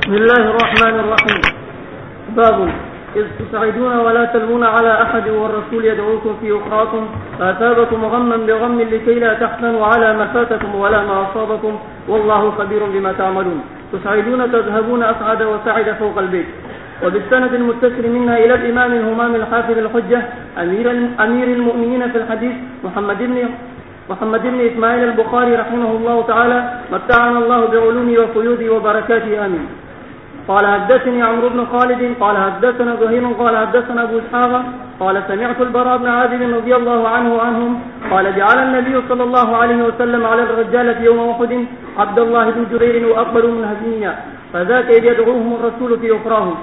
بسم الله الرحمن الرحيم. باب إذ تصعدون ولا تلوون على أحد والرسول يدعوكم في أخراكم فأثابكم غما بغم لكي لا تحزنوا على ما فاتكم ولا ما أصابكم والله خبير بما تعملون. تصعدون تذهبون أصعد وسعد فوق البيت. وبالسند المتصل منا إلى الإمام الهمام الحافظ الحجة أمير المؤمنين في الحديث محمد بن إسماعيل البخاري رحمه الله تعالى متعنا الله بعلومه وفيوده وبركاته آمين. قال حدثني عمرو بن خالد قال حدثنا زهير قال حدثنا أبو إسحاق قال سمعت البراء بن عازب رضي الله عنه عنهم قال جعل النبي صلى الله عليه وسلم على الرجال في يوم أحد عبد الله بن جرير وأقبل من هزيمية فذاك إذ يدعوهم الرسول في أخراهم.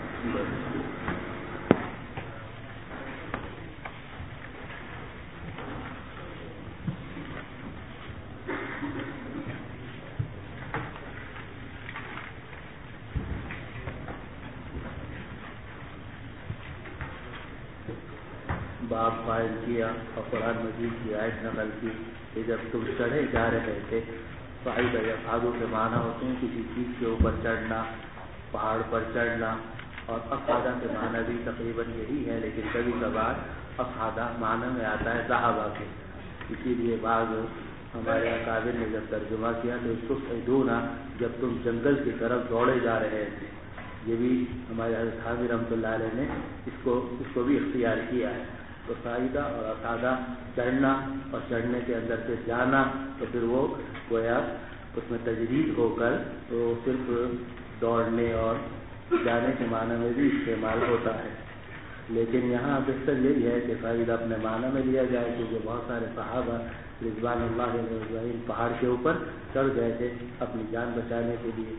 باب فائل کیا اور قرآن مجید کی آیت نقل کی کہ جب تم چڑھے جا رہے تھے فائد افادوں کے معنی ہوتے ہیں کسی چیز کے اوپر چڑھنا، پہاڑ پر چڑھنا، اور افادہ کے معنی بھی تقریباً یہی ہے، لیکن کبھی کبھار افادہ معنی میں آتا ہے ذہابہ کے. اسی لیے بعض ہمارے اکابر نے جب ترجمہ کیا تو اس کو سیدونا جب تم جنگل کی طرف دوڑے جا رہے تھے. یہ بھی ہمارے حضرت حامد رحمۃ اللہ علیہ نے اس کو بھی اختیار کیا ہے. تو فائدہ اور افادہ چڑھنا اور چڑھنے کے اندر سے جانا، تو پھر وہ گویا اس میں تجدید ہو کر وہ صرف دوڑنے اور جانے کے معنی میں بھی استعمال ہوتا ہے. لیکن یہاں بہتر یہی ہے کہ فائدہ اپنے معنی میں لیا جائے، کیونکہ بہت سارے صحابہ رضوان اللہ علیہ پہاڑ کے اوپر چڑھ گئے تھے اپنی جان بچانے کے لیے.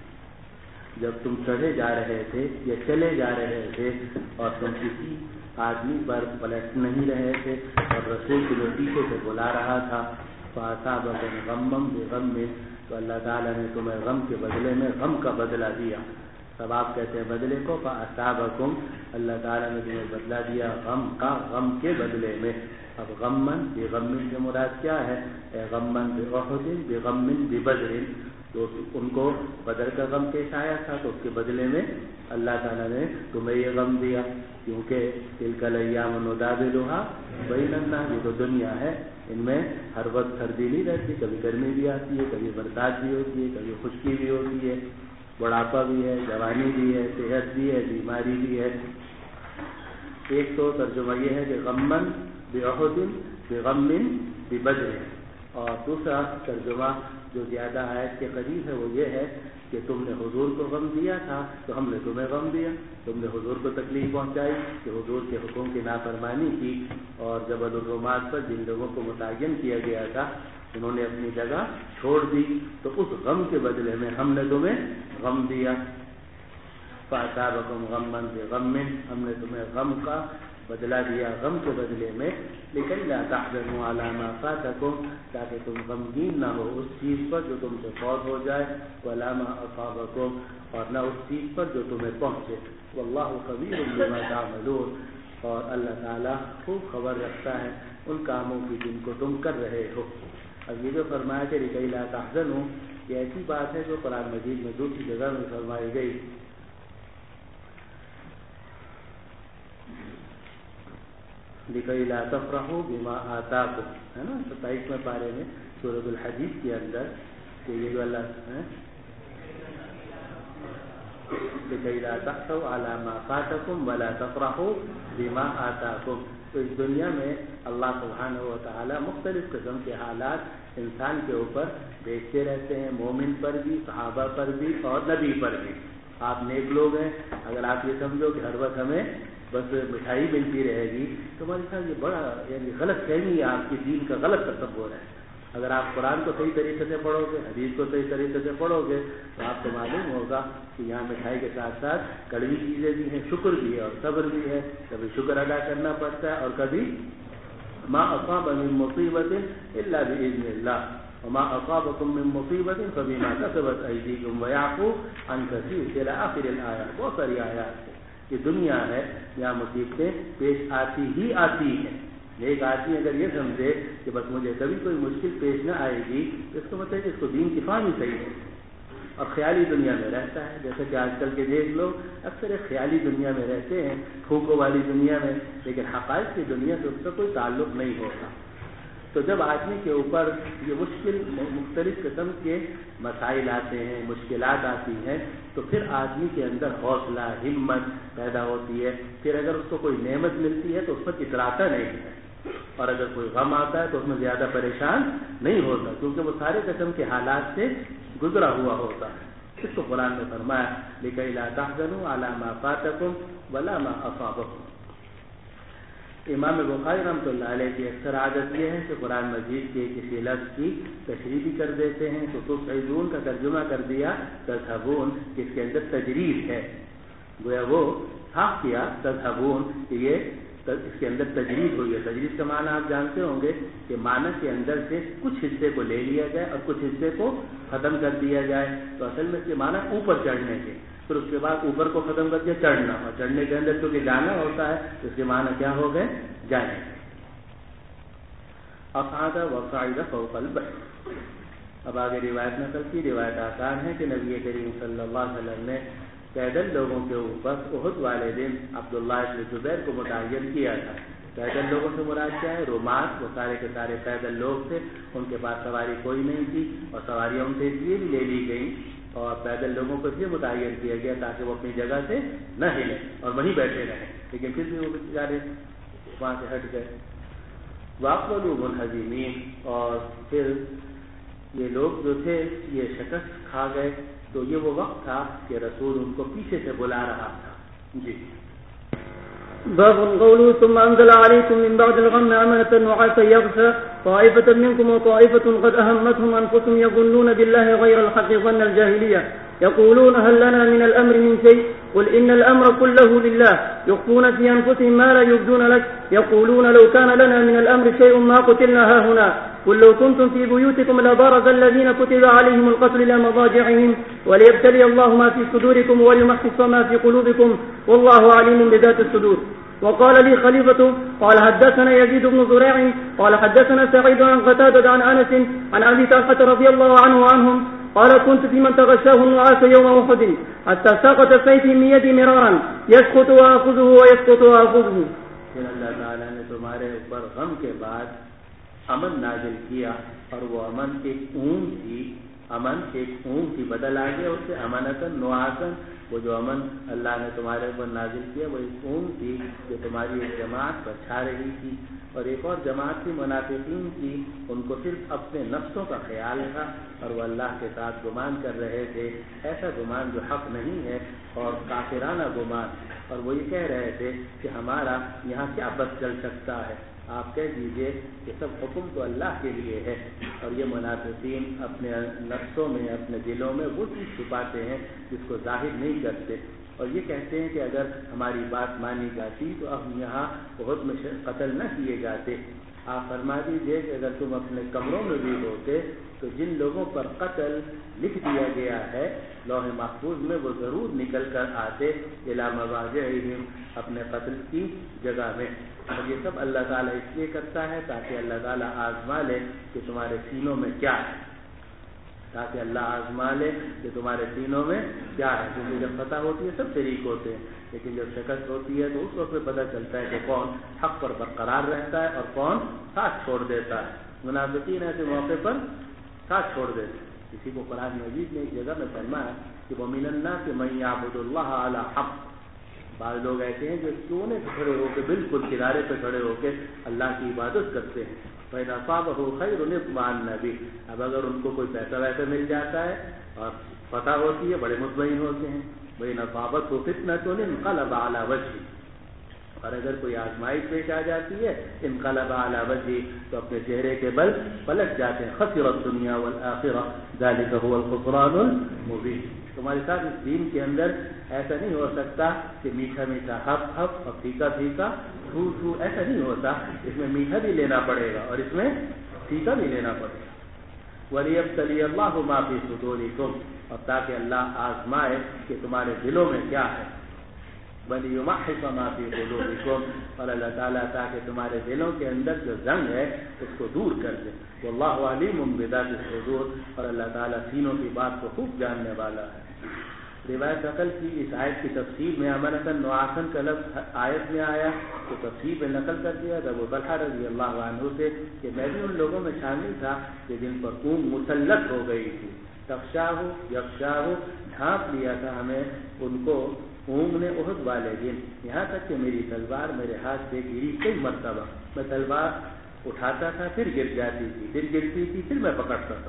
جب تم چڑھے جا رہے تھے یا چلے جا رہے تھے اور تم کسی آدمی پر پلٹ نہیں رہے تھے اور رسول کے پیچھے سے بلا رہا تھا، فَأَصَابَكُمْ غَمًّا بِغَمٍّ، تو اللہ تعالیٰ نے تمہیں غم کے بدلے میں غم کا بدلہ دیا. تب آپ کہتے ہیں بدلے کو فَأَصَابَكُمْ، اللہ تعالیٰ نے تمہیں بدلہ دیا غم کا غم کے بدلے میں. اب غمًّا بِغَمٍّ سے مراد کیا ہے؟ غمًّا بِأُحُدٍ بِغَمٍّ بِبَدْرٍ. تو ان کو بدر کا غم پیش آیا تھا تو اس کے بدلے میں اللہ تعالیٰ نے تمہیں یہ غم دیا، کیونکہ تلک الایام نداولها بین الناس، یہ تو دنیا ہے، ان میں ہر وقت سردی نہیں رہتی، کبھی گرمی بھی آتی ہے، کبھی برسات بھی ہوتی ہے، کبھی خشکی بھی ہوتی ہے، بڑھاپا بھی ہے، جوانی بھی ہے، صحت بھی ہے، بیماری بھی ہے. ایک تو ترجمہ یہ ہے کہ غمن بأحد بغم ببدر، اور دوسرا ترجمہ جو زیادہ آیت کے قریب ہے وہ یہ ہے کہ تم نے حضور کو غم دیا تھا تو ہم نے تمہیں غم دیا. تم نے حضور کو تکلیف پہنچائی کہ حضور کے حکم کی نافرمانی کی، اور جبل الرومات پر جن لوگوں کو متعین کیا گیا تھا انہوں نے اپنی جگہ چھوڑ دی، تو اس غم کے بدلے میں ہم نے تمہیں غم دیا. فَأَصَابَكُمْ غَمًّا بِغَمٍّ، ہم نے تمہیں غم کا بدلہ دیا غم کے بدلے میں. لیکن لَا تَحْزَنُوا عَلَىٰ مَا فَاتَكُمْ، تاکہ تم غمگین نہ ہو اس چیز پر جو تم سے فوت ہو جائے، وَلَا مَا أَصَابَكُمْ، اور نہ اس چیز پر جو تمہیں پہنچے. وَاللَّهُ خَبِيرٌ بِمَا تَعْمَلُونَ، اور اللہ تعالیٰ خوب خبر رکھتا ہے ان کاموں کی جن کو تم کر رہے ہو. اب یہ جو فرمایا کہ لِكَيْ لَا تَحْزَنُوا، یہ ایسی بات ہے جو قرآن مجید میں دوسری جگہ میں فرمائی گئی. لِكَيْ لَا تَفْرَحُوا بِمَا آتَاكُمْ، ہے نا 27ویں پارے میں سورۃ الحدید کے اندر کہ یہ جو اللہ لِكَيْ لَا تَحْزَنُوا عَلَىٰ مَا فَاتَكُمْ وَلَا تَفْرَحُوا بِمَا آتَاكُمْ. تو اس دنیا میں اللہ سبحانہ و تعالیٰ مختلف قسم کے حالات انسان کے اوپر بھیجتے رہتے ہیں، مومن پر بھی، صحابہ پر بھی اور نبی پر بھی. آپ نیک لوگ ہیں، اگر آپ یہ سمجھو کہ ہر وقت ہمیں بس مٹھائی ملتی رہے گی تو ہمارے ساتھ یہ بڑا یعنی غلط فہمی ہے، آپ کی دین کا غلط تصور ہے. اگر آپ قرآن کو صحیح طریقے سے پڑھو گے، حدیث کو صحیح طریقے سے پڑھو گے تو آپ کو معلوم ہوگا کہ یہاں مٹھائی کے ساتھ ساتھ کڑوی چیزیں بھی ہیں، شکر بھی ہے اور صبر بھی ہے. کبھی شکر ادا کرنا پڑتا ہے اور کبھی ما اصاب من مصیبت الا باذن اللہ وما اصابکم من مصیبت فبما کسبت ایدیکم ویعفو عن کثیر الی آخر الآیات. بہت ساری آیات ہیں. یہ دنیا ہے یہاں مصیبتیں پیش آتی ہی آتی ہیں. ایک آدمی اگر یہ سمجھے کہ بس مجھے کبھی کوئی مشکل پیش نہ آئے گی تو اس کا مطلب ہے کہ اس کو دین کی فہم ہی صحیح ہے. اور خیالی دنیا میں رہتا ہے. جیسے کہ آج کل کے دیکھ لوگ اکثر ایک خیالی دنیا میں رہتے ہیں, پھوکوں والی دنیا میں, لیکن حقائق کی دنیا سے اس کا کوئی تعلق نہیں ہوتا. تو جب آدمی کے اوپر یہ مختلف قسم کے مسائل آتے ہیں, مشکلات آتی ہیں, تو پھر آدمی کے اندر حوصلہ, ہمت پیدا ہوتی ہے. پھر اگر اس کو کوئی نعمت ملتی ہے تو اس پر اتراتا نہیں ہے, اور اگر کوئی غم آتا ہے تو اس میں زیادہ پریشان نہیں ہوتا, کیونکہ وہ سارے قسم کے حالات سے گزرا ہوا ہوتا ہے. اس کو قرآن میں فرمایا لِكَيْ لَا تَحْزَنُوا عَلَىٰ مَا فَاتَكُمْ وَلَا مَا أَصَابَكُمْ. امام بخاری رحمۃ اللہ علیہ کی اکثر عادت یہ ہے کہ قرآن مجید کے کسی لفظ کی تشریح بھی کر دیتے ہیں. تو تُصْعِدُونَ کا ترجمہ کر دیا تذهبون, جس کے اندر تجریب ہے, گویا وہ صاف کیا تذهبون کہ یہ اس کے اندر تجریب ہوئی ہے. تجریب کا معنی آپ جانتے ہوں گے کہ معنی کے اندر سے کچھ حصے کو لے لیا جائے اور کچھ حصے کو ختم کر دیا جائے. تو اصل میں اس کے معنی اوپر چڑھنے کے, پھر اس کے بعد اوپر کو ختم کر دیا چڑھنا, اور چڑھنے کے اندر چونکہ جانا ہوتا ہے تو اس کے معنی کیا ہو گئے, جانے. اصعد وصعد فوق البحر. اب آگے روایت نقل کی. روایت آسان ہے کہ نبی کریم صلی اللہ علیہ وسلم نے پیدل لوگوں کے اوپر احد والے دن عبداللہ بن زبیر کو متعین کیا تھا. پیدل لوگوں سے مراد کیا ہے, رومات, وہ سارے کے سارے پیدل لوگ تھے, ان کے پاس سواری کوئی نہیں تھی, اور سواریوں سے اس لیے بھی لے لی گئی اور پیدل لوگوں کو بھی متعین کیا گیا تاکہ وہ اپنی جگہ سے نہ ہلیں اور وہیں بیٹھے رہیں, لیکن پھر بھی وہ بیچارے وہاں سے ہٹ گئے. واقعوا منہزمین, اور پھر یہ لوگ جو تھے یہ شکست کھا گئے. تو یہ وہ وقت تھا کہ رسول ان کو پیچھے سے بلا رہا تھا. جی. باب قوله ثم أنزل عليكم من بعد الغم أمنة نعاسا يغشى طائفة منكم وطائفة قد أهمتهم أنفسهم يظنون بالله غير الحق ظن الجاهلية يقولون هل لنا من الأمر من شيء قل إن الأمر كله لله يخفون في أنفسهم ما لا يبدون لك يقولون لو كان لنا من الأمر شيء ما قتلنا هاهنا قل لو كنتم في بيوتكم لبرز الذين كتب عليهم القتل إلى مضاجعهم وليبتلي الله ما في صدوركم وليمحص ما في قلوبكم والله عليم بذات الصدور. وقال لي خليفة قال حدثنا يزيد بن زريع قال حدثنا سعيد عن قتادة عن أنس عن أبي طلحة رضي الله عنه وعنهم قال كنت في من تغشاه النعاس يوم أحد حتى ساقط سيفي من يدي مرارا يسقط وآخذه ويسقط وآخذه. اللہ تعالیٰ نے تمہارے اوپر غم کے بعد امن نازل کیا, اور وہ امن ایک اونگ تھی, امن ایک اونگ تھی, بدل آ گیا اس سے امنتن نعاسن. وہ جو امن اللہ نے تمہارے اوپر نازل کیا وہ ایک اونگ تھی جو تمہاری ایک جماعت پر چھا رہی تھی, اور ایک اور جماعت تھی منافقین کی, ان کو صرف اپنے نفسوں کا خیال تھا اور وہ اللہ کے ساتھ گمان کر رہے تھے, ایسا گمان جو حق نہیں ہے اور کافرانہ گمان. اور وہ یہ کہہ رہے تھے کہ ہمارا یہاں کیا بس چل سکتا ہے, آپ کہہ دیجئے کہ سب حکم تو اللہ کے لیے ہے. اور یہ منافقین اپنے نفسوں میں, اپنے دلوں میں وہ چیز چھپاتے ہیں جس کو ظاہر نہیں کرتے, اور یہ کہتے ہیں کہ اگر ہماری بات مانی جاتی تو ہم یہاں بہت میں قتل نہ کیے جاتے. آپ فرما دیجئے کہ اگر تم اپنے کمروں میں بھی ہوتے تو جن لوگوں پر قتل لکھ دیا گیا ہے لوح محفوظ میں, وہ ضرور نکل کر آتے الی مضاجعہم, اپنے قتل کی جگہ میں. اور یہ سب اللہ تعالیٰ اس لیے کرتا ہے تاکہ اللہ تعالیٰ آزما لے کہ تمہارے سینوں میں کیا ہے, تاکہ اللہ آزما لے کہ تمہارے سینوں میں کیا ہے. کیونکہ جب فتح ہوتی ہے سب شریک ہوتے ہیں, لیکن جب شکست ہوتی ہے تو اس وقت پتہ چلتا ہے کہ کون حق پر برقرار رہتا ہے اور کون ساتھ چھوڑ دیتا ہے. منافقین ایسے موقع پر ساتھ چھوڑ دیتے. کسی کو قرآن مجید نے ایک جگہ میں فرمایا کہ وَمِنَ النَّاسِ مَن يَعْبُدُ اللَّهَ عَلَى حَقٍّ. بعض لوگ ایسے ہیں جو کونے پہ کھڑے ہو کے, بالکل کنارے پہ کھڑے ہو کے اللہ کی عبادت کرتے ہیں. فَإِنْ أَصَابَهُ خَيْرٌ اطْمَأَنَّ بِهِ. اب اگر ان کو کوئی پیسہ ویسا مل جاتا ہے اور فتح ہوتی ہے بڑے مطمئن ہوتے ہیں. وَإِنْ أَصَابَتْهُ فِتْنَةٌ انقلب عَلَى وَجْهِهِ. اور اگر کوئی آزمائش پیش آ جاتی ہے انقلب علی وجہہ, تو اپنے چہرے کے بل پلٹ جاتے ہیں. خسر الدنیا والآخرہ ذلک هو الخسران المبین. تمہارے ساتھ اس دین کے اندر ایسا نہیں ہو سکتا کہ میٹھا میٹھا ہف ہف اور پھیکا پھیکا تھو تھو, ایسا نہیں ہوتا. اس میں میٹھا بھی لینا پڑے گا اور اس میں پھیکا بھی لینا پڑے گا. وَلِيَبْتَلِيَ اللَّهُ مَا فِي صُدُورِكُمْ, اور تاکہ اللہ آزمائے کہ تمہارے دلوں میں کیا ہے. وَلِيُمَحِّصَ مَا فِي قُلُوبِكُمْ، اور اللہ تعالیٰ تاکہ تمہارے دلوں کے اندر جو زنگ ہے اس کو دور کر دے. وَاللَّهُ عَلِيمٌ بِذَاتِ الصُّدُورِ، اور اللہ تعالیٰ سینوں کی بات کو خوب جاننے والا ہے. روایت نقل کی اس آیت کی تفسیر میں امنتاً نعاسن کا لفظ آیت میں آیا تو تفسیر میں نقل کر دیا ابو طلحہ رضی اللہ عنہ سے کہ میں بھی ان لوگوں میں شامل تھا کہ جن پر اونگ مسلط ہو گئی تھی. تخشاہ یخشاہ، ڈھانپ لیا تھا ہمیں ان کو اونگ نے احد والے دن، یہاں تک کہ میری تلوار میرے ہاتھ سے گری کئی مرتبہ. میں تلوار اٹھاتا تھا پھر گر جاتی تھی، پھر گرتی تھی، پھر میں پکڑتا تھا.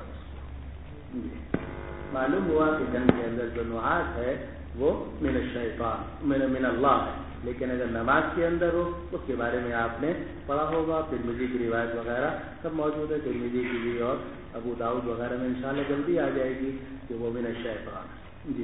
معلوم ہوا کہ جنگ کے اندر جو نعاس ہے وہ من الشیطان من اللہ ہے، لیکن اگر نماز کے اندر ہو اس کے بارے میں آپ نے پڑھا ہوگا. ترمذی کی روایت وغیرہ سب موجود ہے، ترمذی کی بھی اور ابو داؤد وغیرہ میں انشاءاللہ جلدی آ جائے گی کہ وہ من الشیطان. جی.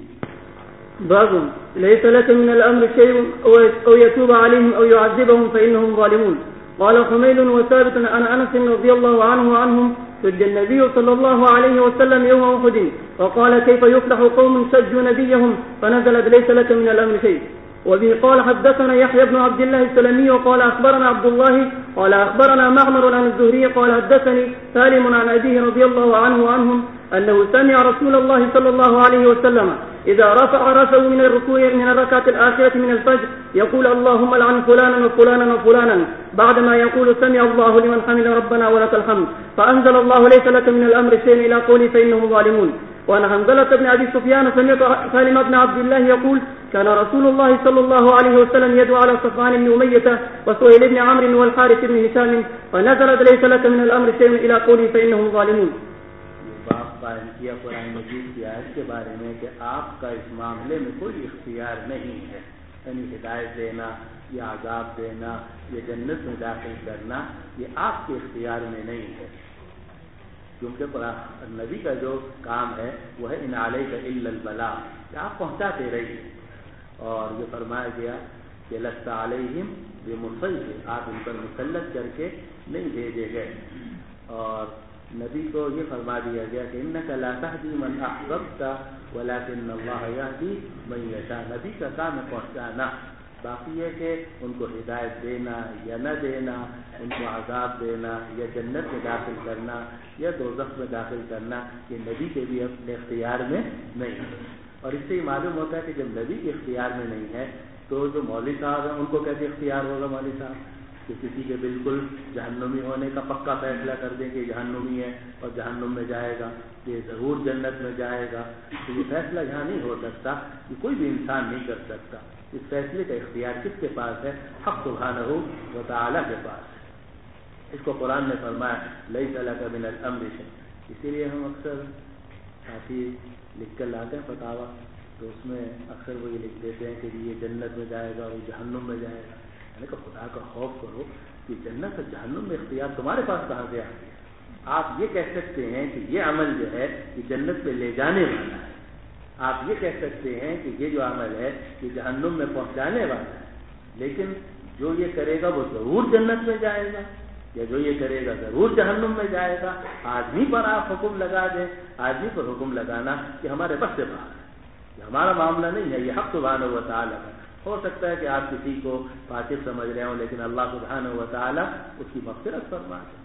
باب ليس لك من الأمر شيء أو يتوب عليهم أو يعذبهم فإنهم ظالمون. قال حميد وثابت عن أنس رضي الله عنه عنهم سج النبي صلى الله عليه وسلم يوم أحد وقال كيف يفلح قوم سجوا نبيهم فنزلت ليس لك من الأمر شيء. وبه قال حدثنا يحيى بن عبد الله السلمي وقال أخبرنا عبد الله قال أخبرنا معمر عن الزهري قال حدثني سالم عن أبيه رضي الله عنه عنهم أنه سمع رسول الله صلى الله عليه وسلم إذا رفع رأسه من الركوع من الركعة الآخرة من الفجر يقول اللهم لعن فلانا وفلانا وفلانا بعدما يقول سمع الله لمن حمد ربنا ولك الحمد. فأنزل الله ليس لك من الأمر شيء إلى قوله فإنهم ظالمون. وأن حنظلة بن أبي سفيان سمعت سالم بن عبد الله يقول كان رسول الله صلى الله عليه وسلم يدعو على صفوان بن أمية وسهيل بن عمرو والحارث بن هشام فنزلت ليس لك من الأمر شيء إلى قوله فإنهم ظالمون. باب قائم کیا قرآن مجید کی آیت کے بارے میں کہ آپ کا اس معاملے میں کوئی اختیار نہیں ہے، یعنی ہدایت دینا یا عذاب دینا یا جنت میں داخل کرنا یہ آپ کے اختیار میں نہیں ہے، کیونکہ نبی کا جو کام ہے وہ ہے ان علیک الا البلاغ، کہ آپ پہنچاتے رہیے. اور یہ فرمایا گیا کہ لست علیہم بمسلط، آپ ان پر مسلط کر کے نہیں بھیجے گئے. اور نبی کو یہ فرما دیا گیا کہ انک لا تہدی من احببت ولکن اللہ یہدی من یشاء. نبی کا کام ہے پہنچانا، باقی ہے کہ ان کو ہدایت دینا یا نہ دینا، ان کو عذاب دینا یا جنت میں داخل کرنا یا دوزخ میں داخل کرنا، یہ نبی کے بھی اپنے اختیار میں نہیں ہے. اور اس سے یہ معلوم ہوتا ہے کہ جب نبی کے اختیار میں نہیں ہے تو جو مولوی صاحب ہیں ان کو کیسے اختیار ہوگا؟ مولوی صاحب کہ کسی کے بالکل جہنمی ہونے کا پکا فیصلہ کر دیں کہ جہنمی ہے اور جہنم میں جائے گا، یہ ضرور جنت میں جائے گا، تو یہ فیصلہ یہاں نہیں ہو سکتا، کہ کوئی بھی انسان نہیں کر سکتا. اس فیصلے کا اختیار کس کے پاس ہے؟ حق سبحانہ و تعالی کے پاس ہے. اس کو قرآن نے فرمایا لیس لک من الامر شیء. اسی لیے ہم اکثر کافی لکھ کر لاتے ہیں فتاویٰ، تو اس میں اکثر وہ یہ لکھ دیتے ہیں کہ یہ جنت میں جائے گا اور یہ جہنم میں جائے گا. یعنی کہ خدا کا خوف کرو کہ جنت اور جہنم میں اختیار تمہارے پاس کہاں سے آ گیا؟ آپ یہ کہہ سکتے ہیں کہ یہ عمل جو ہے یہ جنت پہ لے جانے والا ہے، آپ یہ کہہ سکتے ہیں کہ یہ جو عمل ہے یہ جہنم میں پہنچانے والا ہے، لیکن جو یہ کرے گا وہ ضرور جنت میں جائے گا یا جو یہ کرے گا ضرور جہنم میں جائے گا. آدمی پر آپ حکم لگا دیں، آدمی پر حکم لگانا کہ ہمارے بس سے باہر ہے، یہ ہمارا معاملہ نہیں ہے، یہ حق سبحانہ و تعالیٰ کا. ہو سکتا ہے کہ آپ کسی کو فاسق سمجھ رہے ہوں، لیکن اللہ سبحانہ و تعالیٰ اس کی مغفرت فرما دے.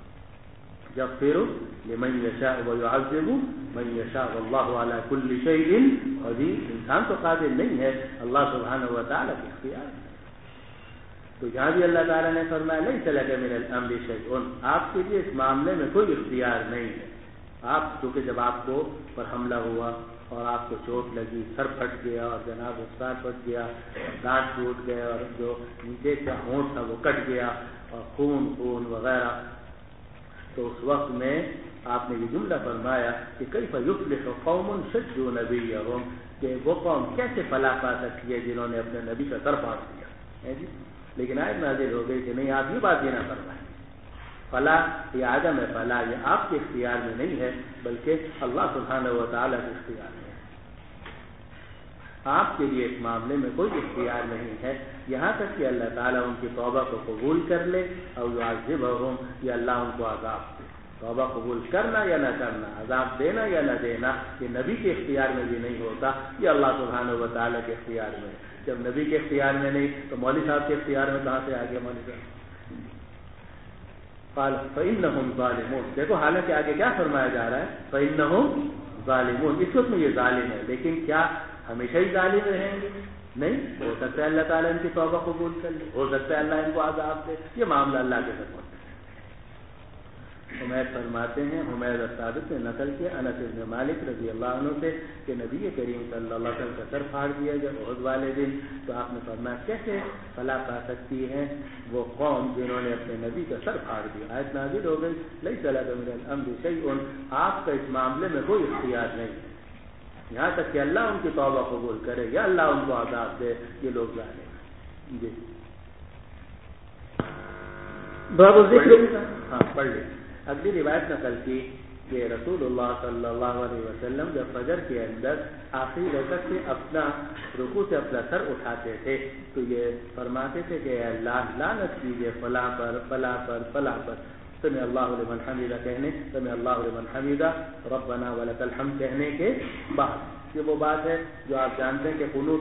یغفر لمن یشاء ویعذب من یشاء واللہ علی کل شیء قدیر. انسان تو قادر نہیں ہے، اللہ سبحانہ و تعالیٰ کے اختیار ہے. تو یہاں بھی اللہ تعالیٰ نے فرمایا لیس لک من الامر شیء، آپ کے لیے اس معاملے میں کوئی اختیار نہیں ہے. آپ چونکہ جب آپ کو پر حملہ ہوا اور آپ کو چوٹ لگی، سر پھٹ گیا اور جناب رخسار پھٹ گیا، دانت ٹوٹ گئے اور جو نیچے کا ہونٹ تھا وہ کٹ گیا اور خون وغیرہ، تو اس وقت میں آپ نے یہ جملہ فرمایا کہ کیف یفلح قوم شجوا نبیہم، کہ وہ قوم کیسے فلاح پا سکتی ہے جنہوں نے اپنے نبی کا سر پھاڑ دیا. لیکن آیت نازل ہو گئی کہ نہیں، آپ یہ بات یہ نہ فرمائیں. فلاح یا عدم فلاح یہ آپ کے اختیار میں نہیں ہے، بلکہ اللہ سبحانہ و تعالیٰ کے اختیار میں ہے. آپ کے لیے اس معاملے میں کوئی اختیار نہیں ہے، یہاں تک کہ اللہ تعالیٰ ان کی توبہ کو قبول کر لے اور یعذبہم، یا اللہ ان کو عذاب دے. توبہ قبول کرنا یا نہ کرنا، عذاب دینا یا نہ دینا، یہ نبی کے اختیار میں بھی نہیں ہوتا، یہ اللہ سبحانہ و تعالیٰ کے اختیار میں۔ جب نبی کے اختیار میں نہیں تو مولوی صاحب کے اختیار میں کہاں سے آ گیا مولوی صاحب؟ قال فإنهم ظالمون، دیکھو حالانکہ آگے کیا فرمایا جا رہا ہے، فإنهم ظالمون، اس وقت میں یہ ظالم ہے، لیکن کیا ہمیشہ ہی ظالم رہیں گے؟ نہیں، ہو سکتا ہے اللہ تعالیٰ ان کی توبہ قبول کر لے، ہو سکتا ہے اللہ ان کو عذاب دے، یہ معاملہ اللہ کے ساتھ ہوتا ہے۔ حمید فرماتے ہیں، حمید ثابت نے نقل کیا انس بن مالک رضی اللہ عنہ سے کہ نبی کریم صلی اللہ علیہ وسلم کا سر پھاڑ دیا جب احد والے دن، تو آپ نے فرمایا کیسے فلاح پا سکتی ہے وہ قوم جنہوں نے اپنے نبی کا سر پھاڑ دیا؟ آیت نازل ہو گئی لیس لک من الامر شیء، آپ کا اس معاملے میں کوئی اختیار نہیں ہے، یہاں تک کہ اللہ ان کی توبہ قبول کرے یا اللہ ان کو عذاب دے، یہ لوگ ظالم۔ جی باب ذکر، ہاں پڑھ لیں۔ اگلی روایت نقل کی کہ رسول اللہ صلی اللہ علیہ وسلم جب فجر کے اندر آخری رکعت سے اپنا رکوع سے اپنا سر اٹھاتے تھے تو یہ فرماتے تھے کہ اے اللہ لعنت کیجیے فلاں پر فلاں پر فلاں پر، سمع اللہ لمن حمیدہ کہنے، سمع اللہ لمن حمیدہ ربنا ولک الحمد کہنے کے بعد۔ یہ وہ بات ہے جو آپ جانتے ہیں کہ قنوت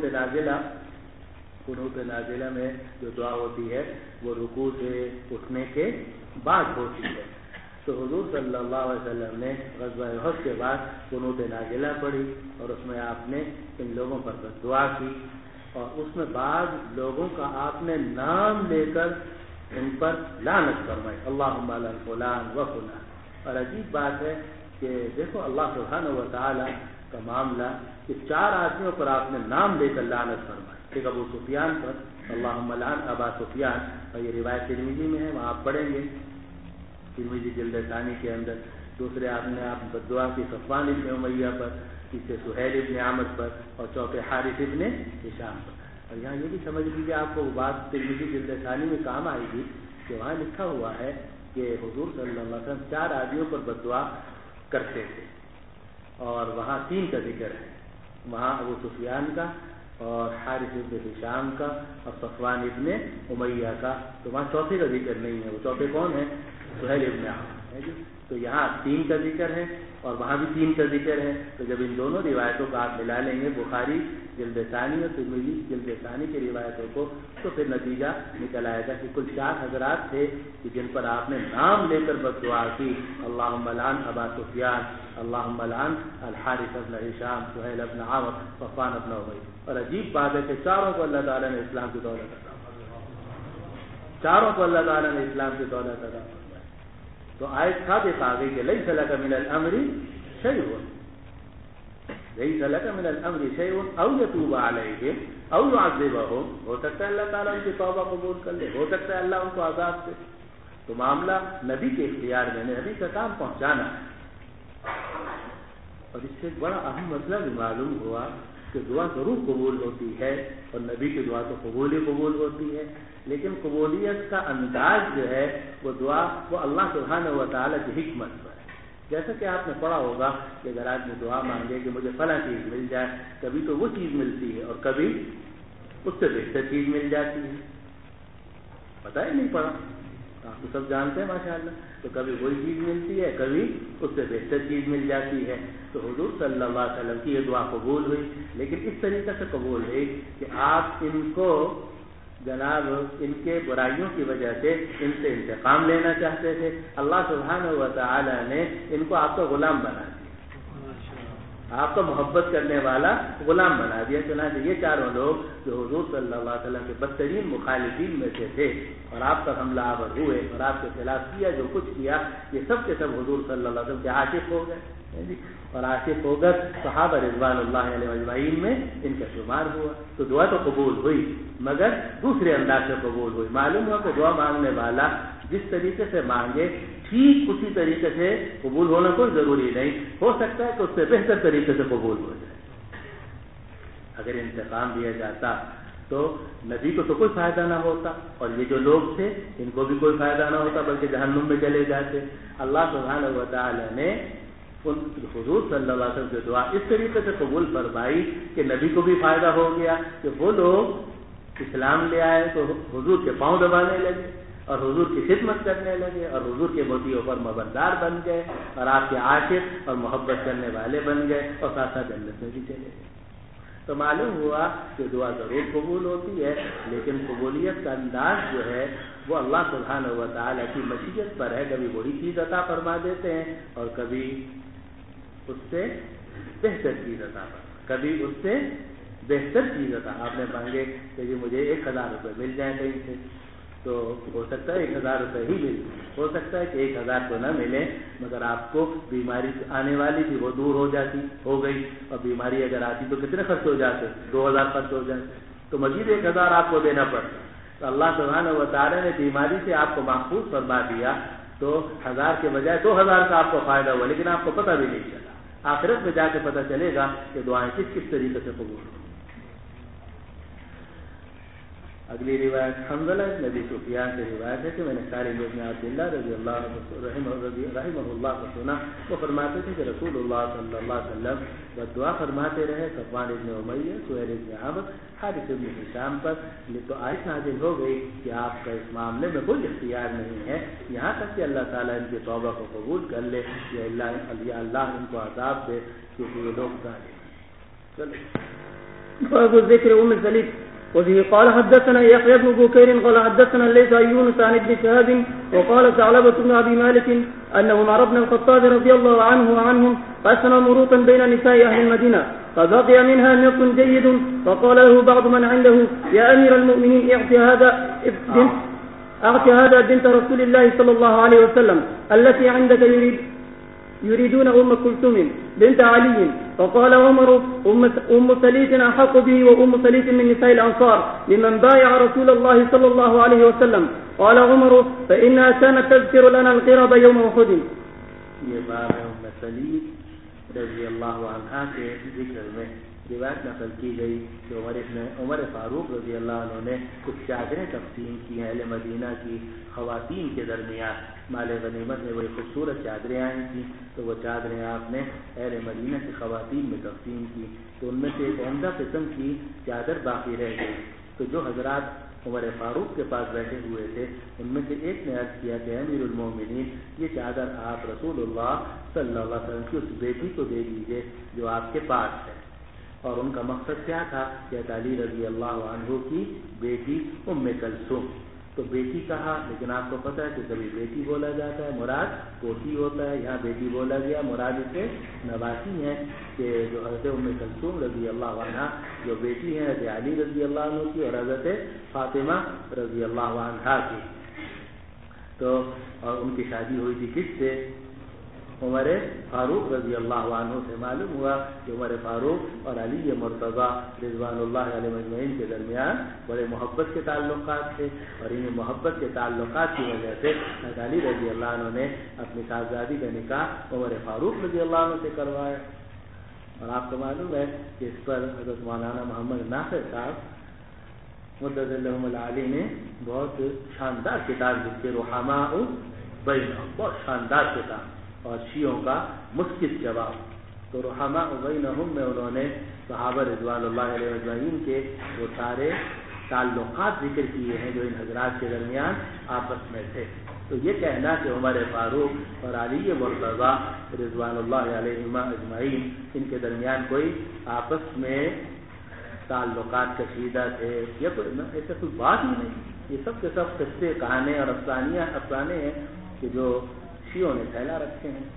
نازلہ میں جو دعا ہوتی ہے وہ رکوع سے اٹھنے کے بعد ہوتی ہے۔ تو حضور صلی اللہ علیہ وسلم نے غزوہ احد کے بعد قنوت نازلہ پڑھی اور اس میں آپ نے ان لوگوں پر بد دعا کی، اور اس میں بعض لوگوں کا آپ نے نام لے کر ان پر لعنت فرمائی، اللہم علی فلان و فلان۔ اور عجیب بات ہے کہ دیکھو اللہ سبحانہ و تعالی کا معاملہ کہ 4 آدمیوں پر آپ نے نام لے کر لعنت فرمائی، ایک ابو سفیان پر اللہم لعن ابا سفیان، اور یہ روایت ترمذی میں ہے، وہاں آپ پڑھیں گے ترمذی جلد ثانی کے اندر۔ دوسرے آپ نے بد دعا کی صفوان ابن امیہ پر، تیسرے سہیل ابن عامر پر، اور چوتھے حارث ابن ہشام پر۔ اور یہاں یہ بھی سمجھ لیجیے آپ کو وہ بات ترمذی جلد ثانی میں کام آئے گی کہ وہاں لکھا ہوا ہے کہ حضور صلی اللہ علیہ وسلم 4 آدمیوں پر بد دعا کرتے تھے، اور وہاں 3 کا ذکر ہے، وہاں ابو سفیان کا اور حارث ابن ہشام کا اور صفوان ابن امیہ کا، تو وہاں چوتھے کا ذکر نہیں ہے۔ وہ چوتھے کون ہیں؟ سہیل ابن عامر ہے جی۔ تو یہاں 3 کا ذکر ہے اور وہاں بھی 3 کا ذکر ہے، تو جب ان دونوں روایتوں کا آپ ملا لیں گے، بخاری جلد ثانی اور ترمذی جلد ثانی کی روایتوں کو، تو پھر نتیجہ نکل آئے گا کہ کل 4 حضرات تھے کہ جن پر آپ نے نام لے کر بد دعا کی، اللہم لعن ابا سفیان، اللہم لعن الحارث ابن ہشام، سہیل ابن عامر، صفوان ابن امیہ۔ اور عجیب بات ہے کہ چاروں کو اللہ تعالیٰ نے اسلام کی دولت عطا فرمائی، چاروں کو اللہ تعالیٰ نے اسلام کی دولت عطا فرمائی۔ تو آیت ثابت آ گئی کہ لیس لک من الامر شیء، لیس لک من الامر شیء او یتوب علیہم او یعذبہم، ہو سکتا ہے اللہ تعالیٰ ان کی توبہ قبول کر لے، ہو سکتا ہے اللہ ان کو عذاب دے۔ تو معاملہ نبی کے اختیار میں، نبی کا کام پہنچانا ہے۔ اور اس سے ایک بڑا اہم مسئلہ بھی معلوم ہوا کہ دعا ضرور قبول ہوتی ہے، اور نبی کی دعا تو قبول ہی قبول ہوتی ہے، لیکن قبولیت کا انداز جو ہے وہ دعا وہ اللہ سبحانہ و تعالیٰ کی حکمت پر ہے۔ جیسا کہ آپ نے پڑھا ہوگا کہ اگر آدمی دعا مانگے کہ مجھے فلاں چیز مل جائے، کبھی تو وہ چیز ملتی ہے اور کبھی اس سے بہتر چیز مل جاتی ہے، پتہ ہی نہیں پڑا، آپ تو سب جانتے ہیں ماشاءاللہ، تو کبھی وہی چیز ملتی ہے، کبھی اس سے بہتر چیز مل جاتی ہے۔ تو حضور صلی اللہ علیہ وسلم کی یہ دعا قبول ہوئی، لیکن اس طریقے سے قبول ہوئی کہ آپ ان کو جناب ان کے برائیوں کی وجہ سے ان سے انتقام لینا چاہتے تھے، اللہ سبحانہ و تعالی نے ان کو آپ کا غلام بنا دیا، آپ کا محبت کرنے والا غلام بنا دیا۔ چنانچہ یہ 4 لوگ جو حضور صلی اللہ علیہ وسلم کے بدترین مخالفین میں سے تھے اور آپ پر حملہ آور ہوئے اور آپ کے خلاف کیا جو کچھ کیا، یہ سب کے سب حضور صلی اللہ علیہ وسلم کے عاشق ہو گئے، اور عاشق ہو کر صحابہ رضوان اللہ علیہ اجمعین میں ان کا شمار ہوا۔ تو دعا تو قبول ہوئی مگر دوسرے انداز سے قبول ہوئی۔ معلوم ہوا کہ دعا مانگنے والا جس طریقے سے مانگے ٹھیک اسی طریقے سے قبول ہونا کوئی ضروری نہیں، ہو سکتا ہے کہ اس سے بہتر طریقے سے قبول ہو جائے۔ اگر انتقام دیا جاتا تو نبی کو تو کوئی فائدہ نہ ہوتا، اور یہ جو لوگ تھے ان کو بھی کوئی فائدہ نہ ہوتا، بلکہ جہنم میں چلے جاتے۔ اللہ سبحانہ و تعالی نے حضور صلی اللہ علیہ وسلم کی دعا اس طریقے سے قبول فرمائی کہ نبی کو بھی فائدہ ہو گیا کہ وہ لوگ اسلام لے آئے تو حضور کے پاؤں دبانے لگے، اور حضور کی خدمت کرنے لگے اور حضور کے موتیوں پر مبردار بن گئے اور آپ کے عاشق اور محبت کرنے والے بن گئے اور ساتھ ساتھ جنت میں بھی چلے گئے. تو معلوم ہوا کہ دعا ضرور قبول ہوتی ہے، لیکن قبولیت کا انداز جو ہے وہ اللہ سبحانہ و تعالیٰ کی مشیت پر ہے. کبھی بڑی چیز عطا فرما دیتے ہیں اور کبھی اس سے بہتر چیز عطا فرما، کبھی اس سے بہتر چیز عطا. آپ نے مانگے کہ جی مجھے 1000 روپے مل جائیں کہیں سے، تو ہو سکتا ہے 1000 روپے ہی مل، ہو سکتا ہے کہ 1000 تو نہ ملے، مگر آپ کو بیماری آنے والی تھی وہ دور ہو جاتی، ہو گئی، اور بیماری اگر آتی تو کتنے خرچ ہو جاتے؟ 2000 خرچ ہو جاتے، تو مزید 1000 آپ کو دینا پڑتا. تو اللہ سبحانہ و تعالیٰ نے بیماری سے آپ کو محفوظ فرما دیا، تو 1000 کے بجائے 2000 کا آپ کو فائدہ ہوا، لیکن آپ کو پتہ بھی نہیں چلا. آخرت میں جا کے پتہ چلے گا کہ دعائیں کس کس طریقے سے قبول ہوں. اگلی روایت حنظلہ بن ابی سفیان سے روایت ہے کہ میں نے سالم بن عبداللہ رضی اللہ رحمہ اللہ کو سنا، وہ فرماتے تھے کہ رسول اللہ صلی اللہ علیہ وسلم دعا فرماتے رہے صفوان بن امیہ، سہیل بن عمرو، حارث بن ہشام پر. تو آیت نازل ہو گئی کہ آپ کا اس معاملے میں کوئی اختیار نہیں ہے یہاں تک کہ اللہ تعالیٰ ان کی توبہ کو قبول کر لے یا اللہ ان کو عذاب دے، کیونکہ یہ لوگ ظالم ہیں. باب ذکر ام الزلیل. وفيه قال حدثنا يحيى بن بكير قال حدثنا ليس يونس عن ابن شهاب وقال ثعلبة بن أبي مالك أنه عمر بن الخطاب رضي الله عنه وعنهم قسم مروطا بين نساء أهل المدينة فبقي منها نصف جيد، فقال له بعض من عنده يا أمير المؤمنين أعط هذا بنت رسول الله صلى الله عليه وسلم التي عندك يريدون أم كلثوم بنت علي. فقال عمر أم سليط أحق به وأم سليط من نساء الأنصار لمن بايع رسول الله صلى الله عليه وسلم. قال عمر فإنها كانت تذكر لنا القرب يوم أحد. یہ باب ہے ام سليط رضی اللہ عنہا کے ذکر میں روایت نقل کی گئی کہ عمر فاروق رضی اللہ عنہ نے کچھ چادریں تقسیم کی اہل مدینہ کی خواتین کے درمیان. مال غنیمت میں بڑی خوبصورت چادریں آئی تھیں، تو وہ چادریں آپ نے اہل مدینہ کی خواتین میں تقسیم کی. تو ان میں سے ایک عمدہ قسم کی چادر باقی رہ گئی. تو جو حضرات عمر فاروق کے پاس بیٹھے ہوئے تھے ان میں سے ایک نے عرض کیا کہ امیر المومنین یہ چادر آپ رسول اللہ صلی اللہ علیہ وسلم کی اس بیٹی کو دے دیجیے جو آپ کے پاس ہے. اور ان کا مقصد کیا تھا کہ علی رضی اللہ عنہ کی بیٹی ام کلثوم. تو بیٹی کہا، لیکن آپ کو پتہ ہے کہ کبھی بیٹی بولا جاتا ہے مراد پوتی ہوتا ہے، یہاں بیٹی بولا گیا مراد اسے نواسی ہے کہ جو حضرت ام کلثوم رضی اللہ عنہ جو بیٹی ہے حضرت علی رضی اللہ عنہ کی اور حضرت فاطمہ رضی اللہ عنہ کی. تو اور ان کی شادی ہوئی تھی کس سے؟ عمر فاروق رضی اللہ عنہ سے. معلوم ہوا کہ عمر فاروق اور علی مرتضیٰ رضوان اللہ علیہ مجمعین کے درمیان بڑے محبت کے تعلقات تھے، اور انہیں محبت کے تعلقات کی وجہ سے علی رضی اللہ عنہ نے اپنی صاحبزادی کا نکاح عمر فاروق رضی اللہ عنہ سے کروایا. اور آپ کو معلوم ہے کہ اس پر حضرت مولانا محمد ناصر صاحب مدد اللہم العالی نے بہت شاندار کتاب لکھی، رحماء بینہم، بہت شاندار کتاب اور شیعوں کا مسکت جواب. تو رحماء بینہم میں انہوں نے صحابہ رضوان اللہ علیہ اجمعین کے وہ سارے تعلقات ذکر کیے ہیں جو ان حضرات کے درمیان آپس میں تھے. تو یہ کہنا کہ عمر فاروق اور علی مرتضیٰ رضوان اللہ علیہما اجمعین ان کے درمیان کوئی آپس میں تعلقات کشیدہ تھے یا کوئی ایسا کوئی بات ہی نہیں. یہ سب کے سب قصے کہانے اور افسانے ہیں کہ جو شیعوں نے پھیلا رکھے ہیں.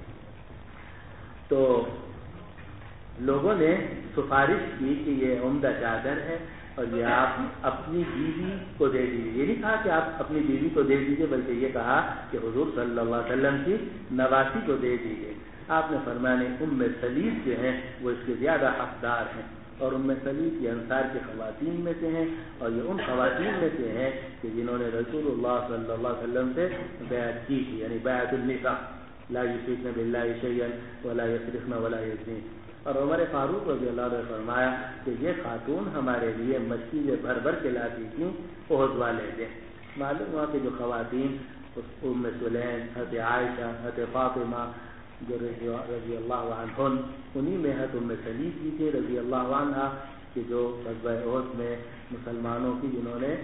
تو لوگوں نے سفارش کی کہ یہ عمدہ چادر ہے اور یہ آپ اپنی بیوی کو دے دیجیے. یہ نہیں کہا کہ آپ اپنی بیوی کو دے دیجیے، بلکہ یہ کہا کہ حضور صلی اللہ علیہ وسلم کی نواسی کو دے دیجیے. آپ نے فرمایا ام سلیط جو ہیں وہ اس کے زیادہ حقدار ہیں، اور ام سلیط یہ انصار کی خواتین میں سے ہیں، اور یہ ان خواتین میں سے ہیں کہ جنہوں نے رسول اللہ صلی اللہ علیہ وسلم سے بیعت کی تھی، یعنی بیعت النساء، لا یشرکن باللہ شیئا ولا یسرقن ولا یزنین. اور عمر فاروق رضی اللہ عنہ نے فرمایا کہ یہ خاتون ہمارے لیے مچھلی بھر بھر کے لاتی تھیں عہد والے دن. معلوم ہوا کہ جو خواتین ام سلیم، حضرت عائشہ، حضرت فاطمہ جو رضی اللہ عنہ، انہی میں حضرت ام سلیط بھی تھے رضی اللہ عنہ کہ جو غزوہ احد میں مسلمانوں کی جنہوں نے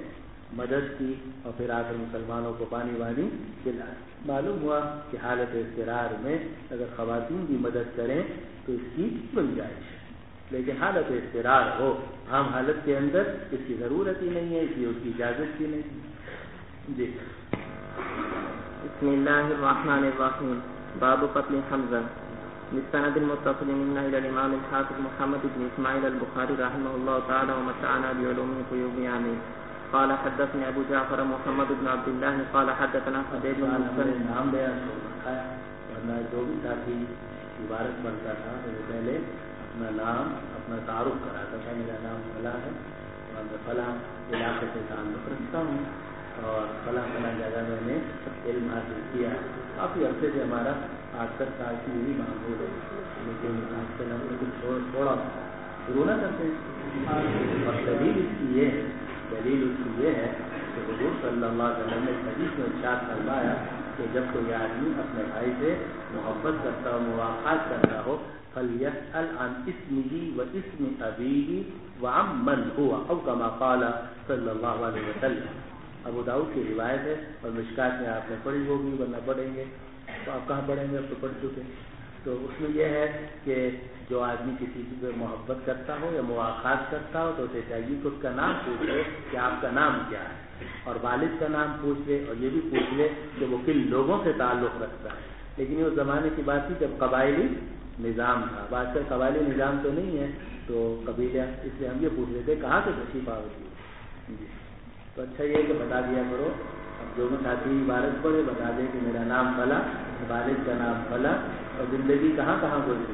مدد کی اور پھر آ کر مسلمانوں کو پانی وانی پلائے. معلوم ہوا کہ حالت اضطرار میں اگر خواتین بھی مدد کریں تو اس کی گنجائش ہے، لیکن حالت اضطرار ہو عام حالت کے اندر اس کی ضرورت ہی نہیں ہے، اس لیے اس کی اجازت بھی نہیں. جی. بسم اللہ الرحمن الرحیم. باب قتل حمزہ. بالسند المتصل منا الى الامام الحافظ محمد بن اسماعیل البخاری رحمہ اللہ تعالی ومتعنا بعلومه في يوم آمين. قال حدثني ابو جعفر محمد بن عبد الله قال حدثنا حبيب بن مسلم. نام بیان کرنا ورنہ جو بھی ساتھی عبارت پڑھتا تھا تو پہلے اپنا نام اپنا تعارف کراتا تھا. میرا نام فلاں ہے اور میں فلاں علاقے سے تعلق رکھتا ہوں اور فلاں فلاں جگہ میں نے علم حاصل کیا. کافی عرصے سے ہمارا 68 سال کی یہی معمول ہے، لیکن آج کل ہم نے کچھ چھوڑا شروع نہ کرتے ہیں. اور دلیل اس کی یہ ہے کہ حضور صلی اللہ علیہ وسلم نے حدیث میں ارشاد فرمایا کہ جب کوئی آدمی اپنے بھائی سے محبت کرتا ہو، مواقعات کرتا ہو، فَلْيَسْأَلْ عَنْ اسْمِهِ وَاسْمِ أَبِيهِ وَعَمَّنْ هُوَ أَوْ كَمَا قَالَ صلی اللہ علیہ وسلم. ابو داؤد کی روایت ہے اور مشکات میں آپ نے پڑھی ہوگی ورنہ پڑھیں گے تو آپ کہاں پڑھیں گے، اب تو پڑھ چکے. تو اس میں یہ ہے کہ جو آدمی کسی سے محبت کرتا ہو یا مواقعات کرتا ہو تو اسے چاہیے کہ اس کا نام پوچھ لے کہ آپ کا نام کیا ہے، اور والد کا نام پوچھ لے اور یہ بھی پوچھ لے کہ وہ کن لوگوں سے تعلق رکھتا ہے. لیکن یہ اس زمانے کی بات تھی جب قبائلی نظام تھا. آج کل قبائلی نظام تو نہیں ہے تو قبیلہ، اس لیے ہم یہ پوچھ رہے تھے کہاں سے تشریف آوری ہے. جی. تو اچھا یہ کہ بتا دیا کرو، اب جو بھی ساتھی عبارت پڑھے بتا دے کہ میرا نام فلاں، والد کا نام فلاں اور زندگی کہاں کہاں گزری.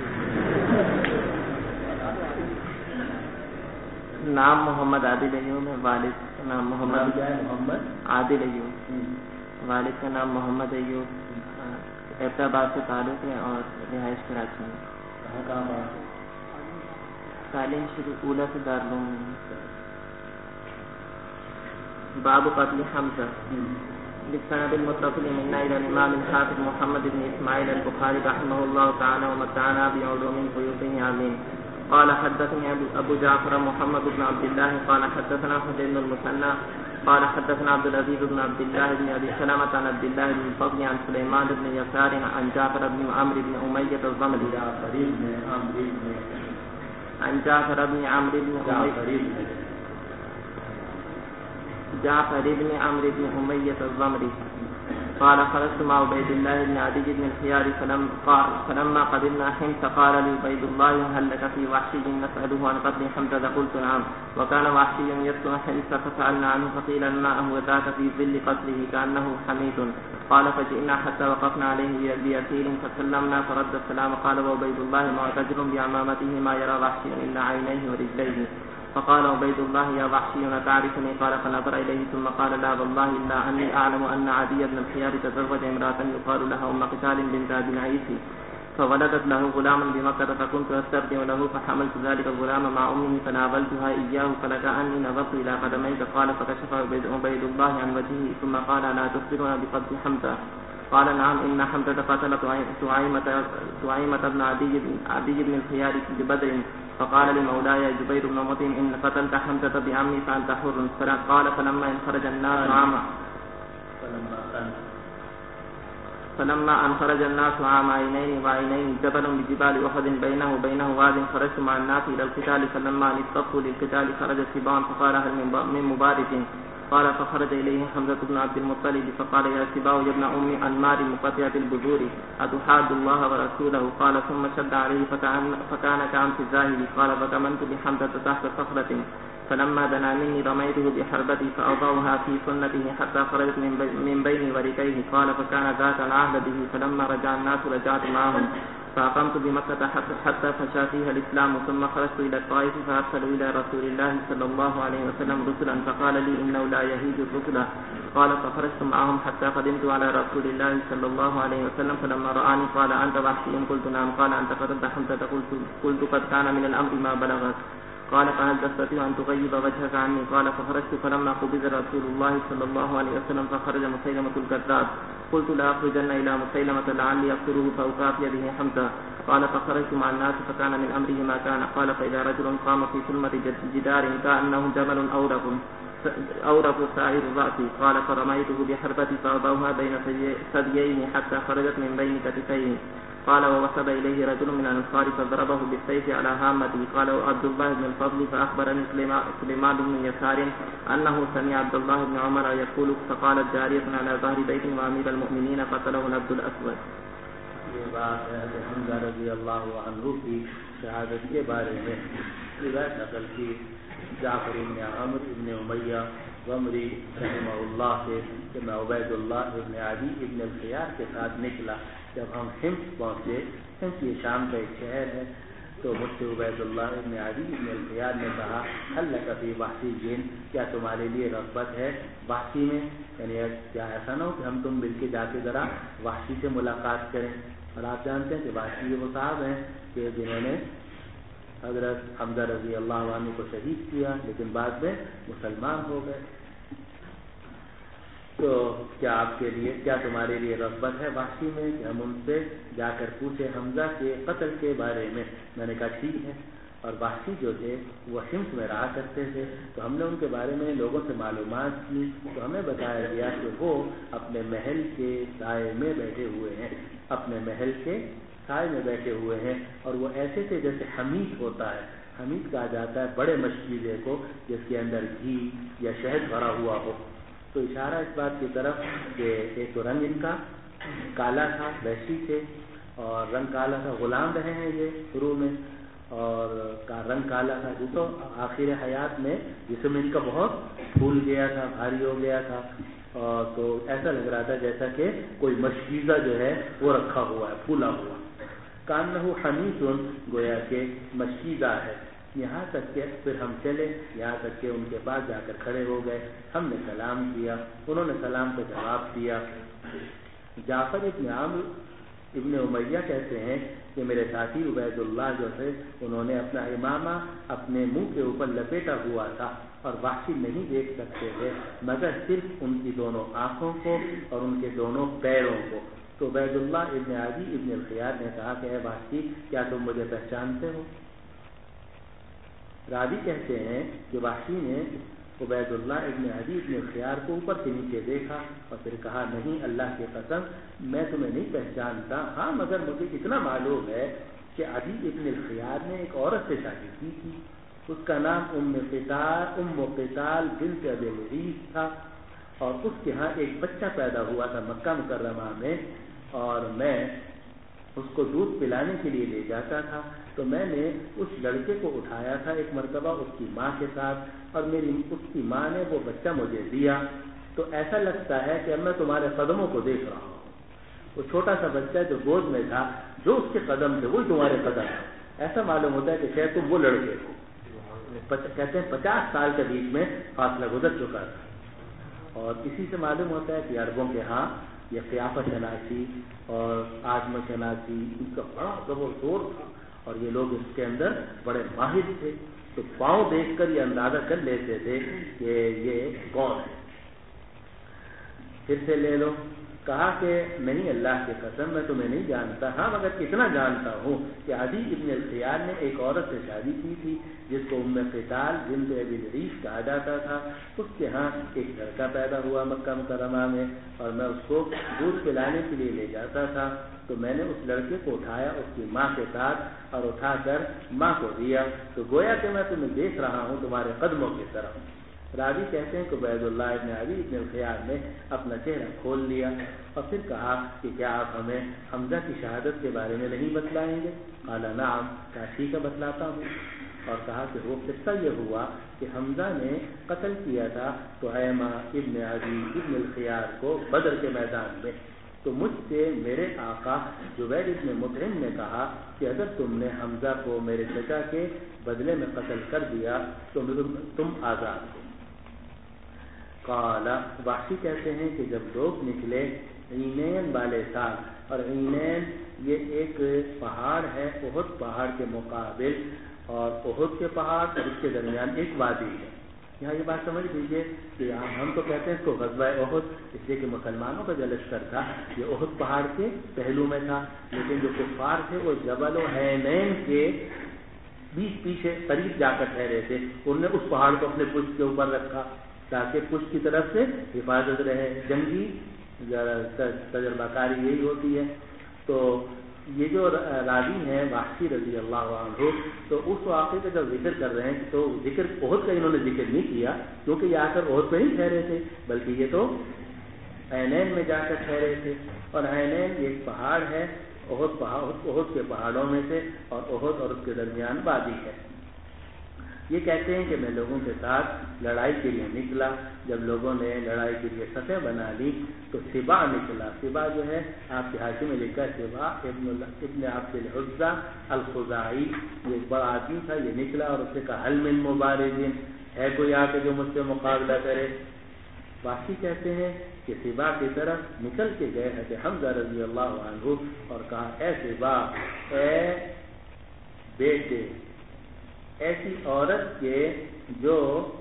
نام محمد عادل ایوب ہے، والد کا نام محمد کیا ہے؟ محمد عادل ایوب. والد کا نام محمد ایوب. احمدآباد سے تعلق ہے اور رہائش کراچی میں. کہاں بات ہے؟ تعلیم شروع اولا سے دارالعلوم. باب قتل حمزہ. بالسند المتصل منا الى الامام الحافظ محمد بن اسماعیل البخاری رحمہ اللہ تعالی ومتعنا بعلوم فیوضه آمین. قال حدثني ابو جعفر محمد بن عبد الله قال حدثنا حجر بن المثنى قال حدثنا عبد العزيز بن عبد الله بن ابي سلمة عن عبد الله بن الفضل عن سليمان بن يسار عن جعفر بن عمرو بن أمية الضمري عن جعفر بن عمرو بن أمية الضمري قال خرجت مع عبيد الله بن عدي بن الخيار فلما قدمنا حمص قال لي عبيد الله هل لك في وحشي نسأله عن قتل حمزة؟ قلت نعم. وكان وحشي يسكن حمص فسألنا عنه فقيل لنا هو ذاك في ظل قتله كأنه حميد. قال فجئنا حتى وقفنا عليه بيسير فسلمنا فرد السلام. قال وعبيد الله معتجر بعمامته ما يرى وحشي إلا عينيه ورجليه. فقال عبيد الله يا وحشي تعرفني؟ قال فنظر إليه ثم قال لا والله إلا أني أعلم أن عدي بن الخيار تزوج امرأة يقال لها أم قتال بنت أبي نعيس فولدت له غلاما بمكة فكنت أسترضع له فحملت ذلك الغلام مع أمه فناولتها إياه فلكأني نظرت إلى قدميك. قال فكشف عبيد الله عن وجهه ثم قال لا تخبرنا بقتل حمزة؟ قال نعم إن حمزة قتل طعيمة بن عدي بن الخيار ببدر. فقال لمولاي جبير بن مطعم إن قتلت حمزة بعمي فأنت حر. قال فلما انخرج الناس عام عينين وعينين جبل بجبال أحد بينه وبينه واد خرجت مع الناس إلى القتال. فلما اصطفوا للقتال خرج سباع فقال هل من مبارك؟ قال فخرج إليه حمزة بن عبد المطلب فقال يا سباع يا ابن أم أنمار مقطعة البذور أتحاد الله ورسوله؟ قال ثم شد عليه فكان كأنف الزاهد. قال فكمنت بحمزة تحت صخرة فلما دنا مني رميته بحربتي فأضعها في سنته حتى خرجت من بين وركيه. قال فكان ذات العهد به. فلما رجع الناس رجعت معهم فأقمت بمكة حتى فشى فيها الإسلام. ثم خرجت إلى الطائف فأرسلوا إلى رسول الله صلى الله عليه وسلم رسلا فقال لي إنه لا يهيج الرسل. قال فخرجت معهم حتى قدمت على رسول الله صلى الله عليه وسلم فلما رآني قال أنت وحشي؟ قلت نعم. قال أنت قتلت حمزة؟ قلت قد كان من الأمر ما بلغك. قال فهل تستطيع أن تغيب وجهك عني؟ قال فخرجت فلما قبض رسول الله صلى الله عليه وسلم فخرج مسيلمة الكذاب قلت لا أخرجن إلى مسيلمة لعلي أقتله فأكافي به حمزة. قال فخرجت مع الناس فكان من أمره ما كان. قال فإذا رجل قام في ثلمة جدار كأنه جبل أورق سائر الرأس. قال فرميته بحربتي فأضعها بين ثديين حتى خرجت من بين كتفيه. قال ووثب إليه رجل من الأنصار فضربه بالسيف على هامته. قال عبد الله بن الفضل فأخبرني سليمان بن يسار أنه سمع عبد الله بن عمر يقول فقالت جارية على ظهر بيت وأمير المؤمنين قتله العبد الأسود. یہ بات ہے کہ حمزہ رضی اللہ عنہ کی شہادت کے بارے میں روایت نقل کی جعفر بن عمرو بن امیہ غمری رحمہ اللہ سے کہ میں عبید اللہ ابن عدی ابن الخیار کے ساتھ نکلا. جب ہم حمص پہنچے، حمص یہ شام کا ایک شہر ہے، تو مجھ سے عبید اللہ ابن عدی ابن الخیار نے کہا هل لك في وحشی جن، کیا تمہارے لیے رغبت ہے وحشی میں؟ یعنی کیا ایسا نہ ہو کہ ہم تم مل کے جا کے ذرا وحشی سے ملاقات کریں. اور آپ جانتے ہیں کہ وحشی وہ صاحب ہیں کہ جنہوں نے حضرت حمزہ رضی اللہ عنہ کو شہید کیا لیکن بعد میں مسلمان ہو گئے. تو کیا آپ کے لیے، کیا تمہارے لیے رغبت ہے وحشی میں کہ ہم ان سے جا کر پوچھیں حمزہ کے قتل کے بارے میں؟ میں نے کہا ٹھیک ہے. اور وحشی جو تھے وہ حمص میں رہا کرتے تھے، تو ہم نے ان کے بارے میں لوگوں سے معلومات کی تو ہمیں بتایا گیا کہ وہ اپنے محل کے سائے میں بیٹھے ہوئے ہیں، اپنے محل کے سائے میں بیٹھے ہوئے ہیں. اور وہ ایسے تھے جیسے حمید ہوتا ہے، حمید کہا جاتا ہے بڑے مشکیزے کو جس کے اندر گھی یا شہد بھرا ہوا ہو. تو اشارہ اس بات کی طرف کہ ایک تو رنگ ان کا کالا تھا، وحشی تھے، اور رنگ کالا تھا، غلام رہے ہیں یہ شروع میں، اور رنگ کالا تھا. تو آخر حیات میں جسم ان کا بہت پھول گیا تھا، بھاری ہو گیا تھا، اور تو ایسا لگ رہا تھا جیسا کہ کوئی مشکیزہ جو ہے وہ رکھا ہوا ہے، پھولا ہوا. کانہ حمیس، گویا کہ مشکیزہ ہے. یہاں تک کہ پھر ہم چلے، یہاں تک کہ ان کے پاس جا کر کھڑے ہو گئے. ہم نے سلام کیا، انہوں نے سلام کا جواب دیا. جعفر ابن عمرو ابن امیہ کہتے ہیں کہ میرے ساتھی عبید اللہ جو تھے انہوں نے اپنا امامہ اپنے منہ کے اوپر لپیٹا ہوا تھا اور وحشی نہیں دیکھ سکتے تھے مگر صرف ان کی دونوں آنکھوں کو اور ان کے دونوں پیروں کو. تو عبید اللہ ابن عدی ابن الخیار نے کہا کہ اے وحشی کیا تم مجھے پہچانتے ہو؟ راوی کہتے ہیں کہ وحشی نے عبید اللہ ابن عدی ابن الخیار کو اوپر سے نیچے دیکھا اور پھر کہا نہیں اللہ کی قسم میں تمہیں نہیں پہچانتا، ہاں مگر مجھے اتنا معلوم ہے کہ عدی ابن الخیار نے ایک عورت سے شادی کی تھی، اس کا نام ام قتال بنت ابی العریس تھا، اور اس کے ہاں ایک بچہ پیدا ہوا تھا مکہ مکرمہ میں، اور میں اس کو دودھ پلانے کے لیے لے جاتا تھا. تو میں نے اس لڑکے کو اٹھایا تھا ایک مرتبہ اس کی ماں کے ساتھ، اور اس کی ماں نے وہ بچہ مجھے دیا. تو ایسا لگتا ہے کہ اب میں تمہارے قدموں کو دیکھ رہا ہوں. وہ چھوٹا سا بچہ جو گود میں تھا، جو اس کے قدم تھے وہی تمہارے قدم ہیں. ایسا معلوم ہوتا ہے کہ شاید تم وہ لڑکے ہو. کہتے ہیں 50 سال کے بیچ میں فاصلہ گزر چکا تھا. اور اسی سے معلوم ہوتا ہے کہ عربوں کے ہاں یہ قیافت شناسی اور آدم شناسی ان کا بڑا زبر زور تھا، اور یہ لوگ اس کے اندر بڑے ماہر تھے. تو پاؤں دیکھ کر یہ اندازہ کر لیتے تھے کہ یہ کون ہے. پھر سے لے لو. کہا کہ نہیں اللہ کی قسم میں تمہیں نہیں جانتا، ہاں مگر اتنا جانتا ہوں کہ عدی ابن الخیار نے ایک عورت سے شادی کی تھی جس کو ام قتال بنت ابی العریس کہا جاتا تھا. اس کے ہاں ایک لڑکا پیدا ہوا مکہ مکرمہ میں، اور میں اس کو دودھ پلانے کے لیے لے جاتا تھا. تو میں نے اس لڑکے کو اٹھایا اس کی ماں کے ساتھ اور اٹھا کر ماں کو دیا. تو گویا کہ میں تمہیں دیکھ رہا ہوں تمہارے قدموں کی طرف. راوی کہتے ہیں کہ عبید اللہ ابن عدی ابن الخیار نے اپنا چہرہ کھول لیا اور پھر کہا کہ کیا آپ ہمیں حمزہ کی شہادت کے بارے میں نہیں بتلائیں گے؟ قال نعم، کہا ٹھیک ہے بتلاتا ہوں. اور کہا کہ وہ قصہ یہ ہوا کہ حمزہ نے قتل کیا تھا طعیمہ ابن عدی ابن الخیار کو بدر کے میدان میں. تو مجھ سے میرے آقا جبیر ابن مطعم نے کہا کہ اگر تم نے حمزہ کو میرے چچا کے بدلے میں قتل کر دیا تو تم آزاد ہو. قال وحشی کہتے ہیں کہ جب لوگ نکلے عینین والے سال اور عینین یہ ایک پہاڑ ہے احد پہاڑ کے مقابل، اور احد کے پہاڑ اور اس کے درمیان ایک وادی ہے۔ یہاں یہ بات سمجھ لیجیے کہ ہم تو کہتے ہیں اس کو غزوہ احد، اس لیے کہ مسلمانوں کا جو لشکر تھا یہ احد پہاڑ کے پہلو میں تھا، لیکن جو کفار تھے وہ جبل عینین کے بیچ پیچھے قریب جا کر ٹھہرے تھے، انہوں نے اس پہاڑ کو اپنے پشت کے اوپر رکھا تاکہ پشت کی طرف سے حفاظت رہے۔ جنگی تجربہ کاری یہی ہوتی ہے۔ تو یہ جو راوی ہیں وحشی رضی اللہ عنہ، تو اس واقعے کا جب ذکر کر رہے ہیں تو ذکر احد کا انہوں نے ذکر نہیں کیا، کیونکہ یہ آ کر احد پہ نہیں ٹھہرے تھے، بلکہ یہ تو عینین میں جا کر ٹھہرے تھے۔ اور عینین یہ ایک پہاڑ ہے احد کے پہاڑوں میں سے، اور احد اور اس کے درمیان وادی ہے۔ یہ کہتے ہیں کہ میں لوگوں کے ساتھ لڑائی کے لیے نکلا، جب لوگوں نے لڑائی کے لیے سطح بنا لی تو سبا نکلا۔ سبا جو ہے آپ کے حاشیے میں لکھا ہے سبا ابن عبد العزہ الخزاعی، یہ ایک بڑا آدمی تھا، یہ نکلا اور اس نے کہا حل من مبارزین، ہے کوئی آ کے جو مجھ سے مقابلہ کرے۔ واقعی کہتے ہیں کہ سبا کی طرف نکل کے گئے حضرت حمزہ رضی اللہ عنہ اور کہا اے سبا، اے بیٹے، ایسی عورت کے جو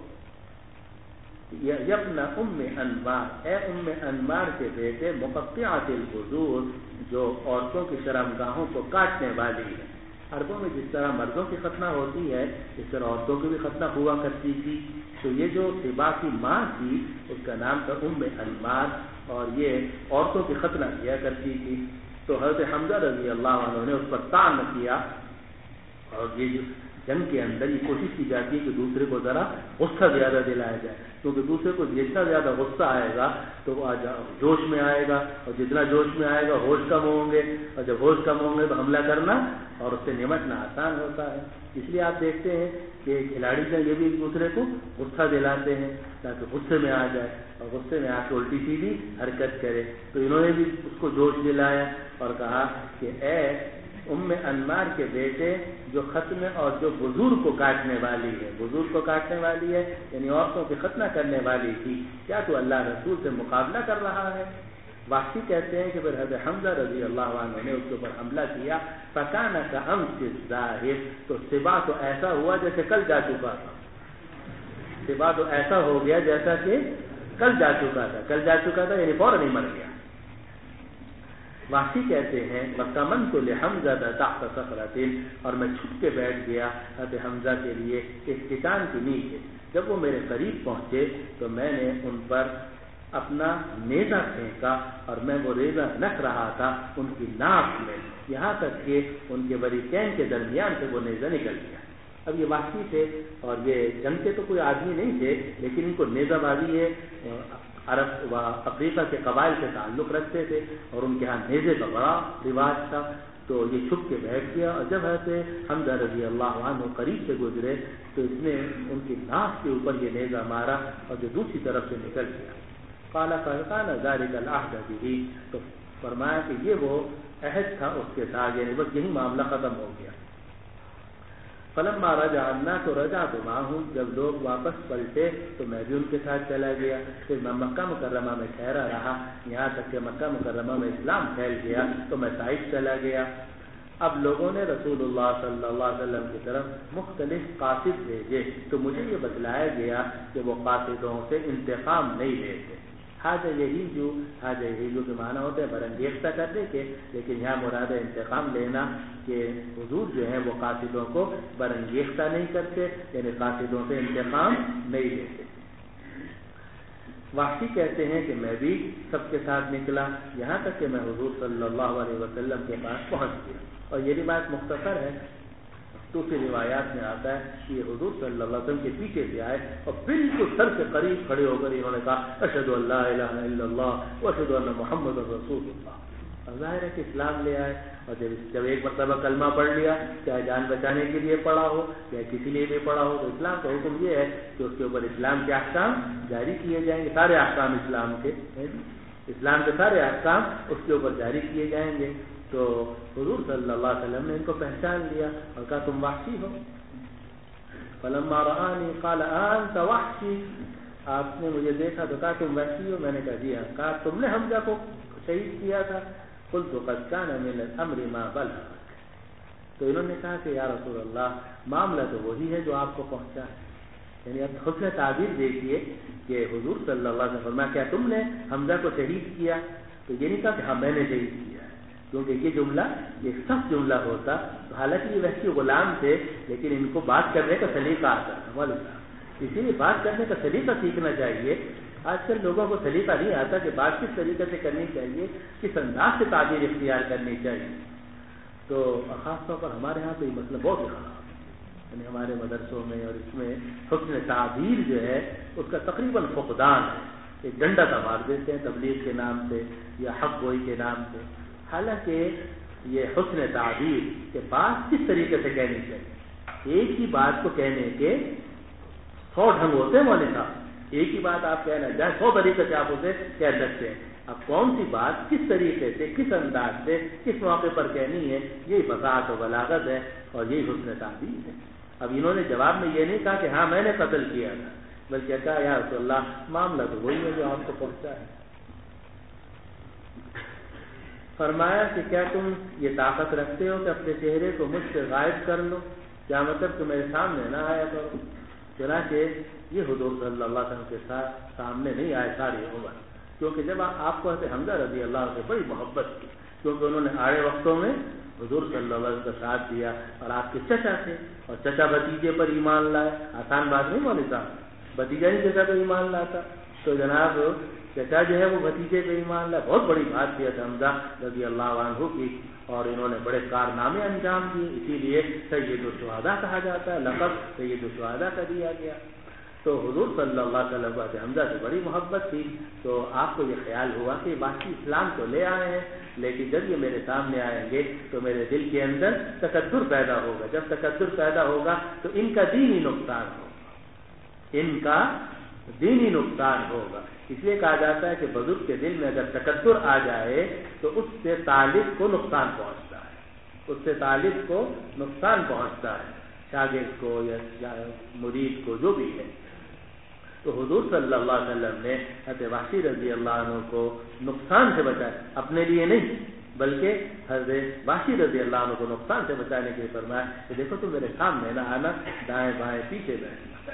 یبن ام انمار، اے ام انمار کے بیٹے، مقطعات الحدود، جو عورتوں کی شرمگاہوں کو کاٹنے والی ہے۔ عربوں میں جس طرح مردوں کی ختنہ ہوتی ہے اس طرح عورتوں کی بھی ختنہ ہوا کرتی تھی، تو یہ جو سبا کی ماں تھی اس کا نام تھا ام انمار، اور یہ عورتوں کی ختنہ کیا کرتی تھی۔ تو حضرت حمزہ رضی اللہ عنہ نے اس پر طعن کیا، اور یہ جو جنگ کے اندر یہ کوشش کی جاتی ہے کہ دوسرے کو ذرا غصہ زیادہ دلایا جائے، کیونکہ دوسرے کو جتنا زیادہ غصہ آئے گا تو وہ جوش میں آئے گا، اور جتنا جوش میں آئے گا ہوش کم ہوں گے، اور جب ہوش کم ہوں گے تو حملہ کرنا اور اس سے نمٹنا آسان ہوتا ہے۔ اس لیے آپ دیکھتے ہیں کہ کھلاڑی جو یہ بھی ایک دوسرے کو غصہ دلاتے ہیں تاکہ غصے میں آ جائے، اور غصے میں آ کے الٹی سیدھی حرکت کرے۔ تو انہوں نے بھی اس کو جوش دلایا اور کہا کہ اے ام انمار کے بیٹے، جو ختم اور جو بزرگ کو کاٹنے والی ہے، بزرگ کو کاٹنے والی ہے یعنی عورتوں کی ختنہ کرنے والی تھی، کیا تو اللہ رسول سے مقابلہ کر رہا ہے؟ واقعی کہتے ہیں کہ پھر حضرت حمزہ رضی اللہ عنہ نے اس کے اوپر حملہ کیا، فکان کامس الظاہر، تو سبا تو ایسا ہوا جیسے کل جا چکا تھا، سبا تو ایسا ہو گیا جیسا کہ کل جا چکا تھا، کل جا چکا تھا یعنی فوراً ہی مر گیا۔ واقعی کہتے ہیں وَقَمَنْتُ لِحَمْزَةَ تَحْتَ صَخْرَةٍ، اور میں چھپ کے بیٹھ گیا حضرت حمزہ کے لیے ایک چٹان کے نیچے۔ جب وہ میرے قریب پہنچے تو میں نے ان پر اپنا نیزہ پھینکا، اور میں وہ نیزہ نکھ رہا تھا ان کی ناک میں، یہاں تک کہ ان کے وریکین کے درمیان سے وہ نیزہ نکل گیا۔ اب یہ واقعی تھے، اور یہ جنگ کے تو کوئی آدمی نہیں تھے، لیکن ان کو نیزہ بازی ہے عرب و افریقہ کے قبائل سے تعلق رکھتے تھے، اور ان کے ہاں نیزے کا بڑا رواج تھا۔ تو یہ چھپ کے بیٹھ گیا، اور جب حضرت حمزہ رضی اللہ عنہ قریب سے گزرے تو اس نے ان کی ناک کے اوپر یہ نیزہ مارا، اور جو دوسری طرف سے نکل گیا۔ قال فكان ذلك العهد به، تو فرمایا کہ یہ وہ عہد تھا اس کے ساتھ، یعنی بس یہی معاملہ ختم ہو گیا۔ فلما رجع الناس رجعت معهم، جب لوگ واپس پلٹے تو میں بھی ان کے ساتھ چلا گیا۔ پھر میں مکہ مکرمہ میں ٹھہرا رہا، یہاں تک کہ مکہ مکرمہ میں اسلام پھیل گیا تو میں طائف چلا گیا۔ اب لوگوں نے رسول اللہ صلی اللہ علیہ وسلم کی طرف مختلف قاصد بھیجے، تو مجھے یہ بتلایا گیا کہ وہ قاصدوں سے انتقام نہیں لیتے۔ حاجہ یہی کے معنی ہوتے ہیں برانگیختہ کرنے کے، لیکن یہاں مراد انتقام لینا کہ حضور جو ہے وہ قاصدوں کو برانگیختہ نہیں کرتے، یعنی قاصدوں سے انتقام نہیں لیتے۔ واقعی کہتے ہیں کہ میں بھی سب کے ساتھ نکلا، یہاں تک کہ میں حضور صلی اللہ علیہ وسلم کے پاس پہنچ گیا۔ اور یہ روایت مختصر ہے، دوسری روایات میں آتا ہے کہ یہ حضور صلی اللہ علیہ وسلم کے پیچھے سے آئے اور بالکل سر کے قریب کھڑے ہو کر انہوں نے کہا اشہد ان لا الہ الا اللہ واشہد ان محمد رسول اللہ۔ اور ظاہر ہے کہ اسلام لے آئے، اور جب ایک مرتبہ کلمہ پڑھ لیا، چاہے جان بچانے کے لیے پڑھا ہو یا کسی لیے بھی پڑھا ہو، تو اسلام کا حکم یہ ہے کہ اس کے اوپر اسلام کے احکام جاری کیے جائیں گے، سارے احکام اسلام کے سارے احکام اس کے اوپر جاری کیے جائیں گے۔ تو حضور صلی اللہ علیہ وسلم نے ان کو پہچان لیا اور کہا تم وحشی ہو۔ فلما رآنی قال انت وحشی، آپ نے مجھے دیکھا تو کہا تم وحشی ہو؟ میں نے کہا جی ہاں۔ کہا تم نے حمزہ کو شہید کیا تھا؟ قلت قد كان من الامر ما بلغ. تو انہوں نے کہا کہ یا رسول اللہ معاملہ تو وہی ہے جو آپ کو پہنچا ہے. یعنی اب حسن تعبیر دیکھیے کہ حضور صلی اللہ علیہ وسلم فرمایا کیا تم نے حمزہ کو شہید کیا؟ تو یہ نہیں کہا کہ ہاں میں نے شہید کیا، کیونکہ یہ جملہ ایک سخت جملہ ہوتا. حالانکہ یہ ویسے غلام تھے لیکن ان کو بات کرنے کا سلیقہ آتا ہے، اسی لیے بات کرنے کا سلیقہ سیکھنا چاہیے. آج کل لوگوں کو سلیقہ نہیں آتا کہ بات کس طریقے سے کرنی چاہیے، کس انداز سے تعبیر اختیار کرنی چاہیے. تو خاص طور پر ہمارے ہاں تو یہ مسئلہ بہت خراب ہے. یعنی ہمارے مدرسوں میں اور اس میں حسن تعبیر جو ہے اس کا تقریباً فقدان ہے. ایک ڈنڈا کا مار دیتے ہیں تبلیغ کے نام سے یا حق گوئی کے نام سے. حالانکہ یہ حسن تعبیر کے بات کس طریقے سے کہنی چاہیے. ایک ہی بات کو کہنے کے 100 ڈھنگ ہوتے ہیں مولوی صاحب. ایک ہی بات آپ کہنا جائے 100 طریقے سے آپ اسے کہہ سکتے ہیں. اب کون سی بات کس طریقے سے، کس انداز سے، کس موقع پر کہنی ہے، یہی فصاحت و بلاغت ہے اور یہی حسن تعبیر ہے. اب انہوں نے جواب میں یہ نہیں کہا کہ ہاں میں نے قتل کیا تھا، بلکہ کہا یا رسول اللہ معاملہ تو وہی ہے جو آپ کو پہنچا ہے. فرمایا کہ کیا تم یہ طاقت رکھتے ہو کہ اپنے چہرے کو مجھ سے غائب کر لو؟ کیا مطلب کہ میرے سامنے نہ آیا کرو؟ چنانچہ یہ حضور صلی اللہ علیہ وسلم کے ساتھ سامنے نہیں آئے ساری عمر، کیونکہ جب آپ کو حضرت حمزہ رضی اللہ عنہ سے بڑی محبت کی، کیونکہ انہوں نے آڑے وقتوں میں حضور صلی اللہ علیہ وسلم کا ساتھ دیا اور آپ کے چچا تھے اور چچا بھتیجے پر ایمان لائے. آسان بات نہیں مولوی صاحب، بھتیجا ہی چچا پر ایمان لاتا. تو جناب چچا جو ہے وہ بھتیجے پہ ایمان لائے. بہت بڑی بات تھی حمزہ رضی اللہ عنہ کی اور انہوں نے بڑے کارنامے انجام دیے. اسی لیے سید الشہداء کہا جاتا ہے، لقب سید الشہداء کا دیا گیا. تو حضور صلی اللہ علیہ وسلم کو حمزہ سے بڑی محبت تھی. تو آپ کو یہ خیال ہوا کہ باقی اسلام تو لے آئے ہیں لیکن جب یہ میرے سامنے آئیں گے تو میرے دل کے اندر تکبر پیدا ہوگا. جب تکبر پیدا ہوگا تو ان کا دینی نقصان ہوگا، ان کا دینی نقصان ہوگا. اس لیے کہا جاتا ہے کہ بزرگ کے دل میں اگر تکبر آ جائے تو اس سے طالب کو نقصان پہنچتا ہے، اس سے طالب کو نقصان پہنچتا ہے، شاگرد کو یا مرید کو جو بھی ہے. تو حضور صلی اللہ علیہ وسلم نے حضرت وحشی رضی اللہ عنہ کو نقصان سے بچایا، اپنے لیے نہیں بلکہ حضرت وحشی رضی اللہ عنہ کو نقصان سے بچانے کے لیے فرمایا کہ دیکھو تم میرے سامنے نہ آنا، دائیں بائیں پیچھے بیٹھنا.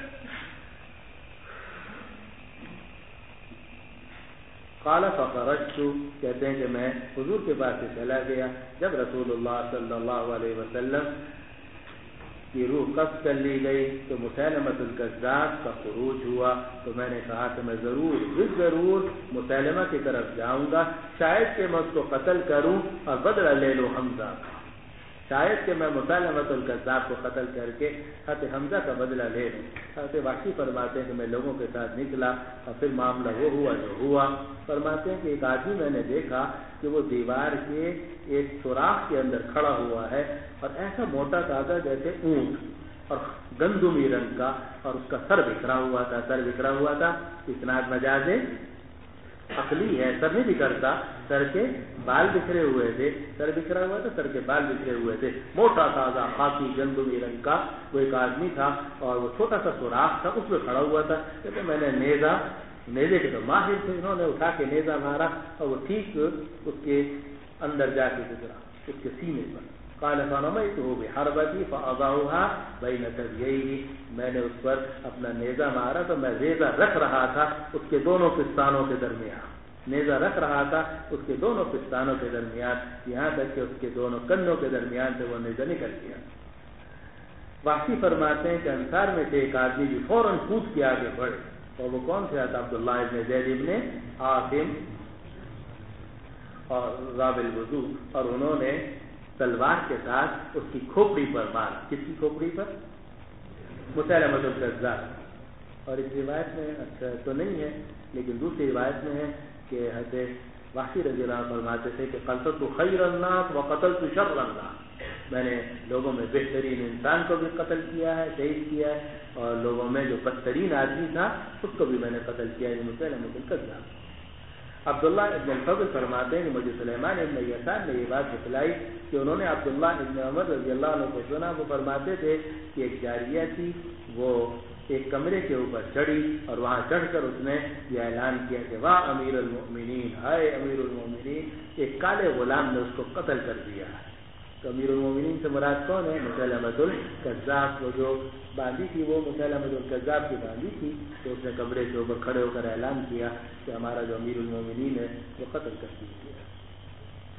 قال فخرجت، کہتے ہیں کہ میں حضور کے پاس سے چلا گیا. جب رسول اللہ صلی اللہ علیہ وسلم کی روح قبض کر لی گئی تو مسیلمۃ الکذاب کا خروج ہوا. تو میں نے کہا کہ میں ضرور مسیلمہ کی طرف جاؤں گا، شاید کہ میں اس کو قتل کروں اور بدلہ لے لوں حمزہ کا، شاید کہ میں مسیلمۃ الکذاب کو قتل کر کے حضرت حمزہ کا بدلہ لے لوں. حضرت وحشی فرماتے ہیں کہ میں لوگوں کے ساتھ نکلا اور پھر معاملہ وہ ہوا جو ہوا. فرماتے ہیں کہ ایک آدمی میں نے دیکھا کہ وہ دیوار کے ایک سوراخ کے اندر کھڑا ہوا ہے اور ایسا موٹا تازہ جیسے اونٹ اور گندمی رنگ کا، اور اس کا سر بکھرا ہوا تھا. اسناد مجاز عقلی ہے، سر نہیں بکھرتا، سر کے بال بکھرے ہوئے تھے، سر بکھرا ہوا تھا، سر کے بال بکھرے ہوئے تھے. موٹا تازہ خاکی گندمی رنگ کا وہ ایک آدمی تھا اور وہ چھوٹا سا سوراخ تھا، اس میں کھڑا ہوا تھا. کہتے میں نے نیزے کے تو ماہر تھے، انہوں نے اٹھا کے نیزہ مارا اور وہ ٹھیک اس کے اندر جا کے گزرا، اس کے سینے پر. قال فرميته بحربتي فأضعها بين ثدييه، میں نے اس پر اپنا نیزہ مارا تو میں نیزہ رکھ رہا تھا اس کے دونوں پستانوں کے درمیان، نیزہ رکھ رہا تھا اس کے دونوں پستانوں کے درمیان، یہاں تک کہ اس کے دونوں کنوں کے درمیان سے وہ نیزہ نکل گیا. وحشی فرماتے ہیں کہ انصار میں سے ایک آدمی بھی فوراً کود کے آگے بڑھے، اور وہ کون سے آتا؟ عبداللہ ابن زید ابن عاصم اور راب الوضو، اور انہوں نے تلوار کے ساتھ اس کی کھوپڑی پر مارا. کس کی کھوپڑی پر؟ مسیلمۃ الکذاب. اور اس روایت میں اچھا تو نہیں ہے لیکن دوسری روایت میں ہے کہ حضرت وحشی رضی اللہ عنہ فرماتے تھے کہ قتلت خیر الناس وقتلت شر الناس، میں نے لوگوں میں بہترین انسان کو بھی قتل کیا ہے، شہید کیا ہے، اور لوگوں میں جو بدترین آدمی تھا اس کو بھی میں نے قتل کیا ہے. مسیلمۃ الکذاب. عبداللہ ابن الفضل فرماتے ہیں کہ مجھے سلیمان ابن یسار نے یہ بات بتلائی کہ انہوں نے عبداللہ ابن عمر رضی اللہ عنہ کو سنا، وہ فرماتے تھے کہ ایک جاریہ تھی، وہ ایک کمرے کے اوپر چڑھی اور وہاں چڑھ کر اس نے یہ اعلان کیا کہ واہ امیر المؤمنین، ہائے امیر المؤمنین، ایک کالے غلام نے اس کو قتل کر دیا ہے۔ تو امیر المؤمنین سے مراد کون ہے؟ مسلمۃ الکذاب، وہ جو باندھی تھی وہ مسلمۃ الکذاب کی باندھی تھی، تو اس نے کمرے کے اوپر کھڑے ہو کر اعلان کیا کہ ہمارا جو امیر المؤمنین ہے وہ قتل کر دیا۔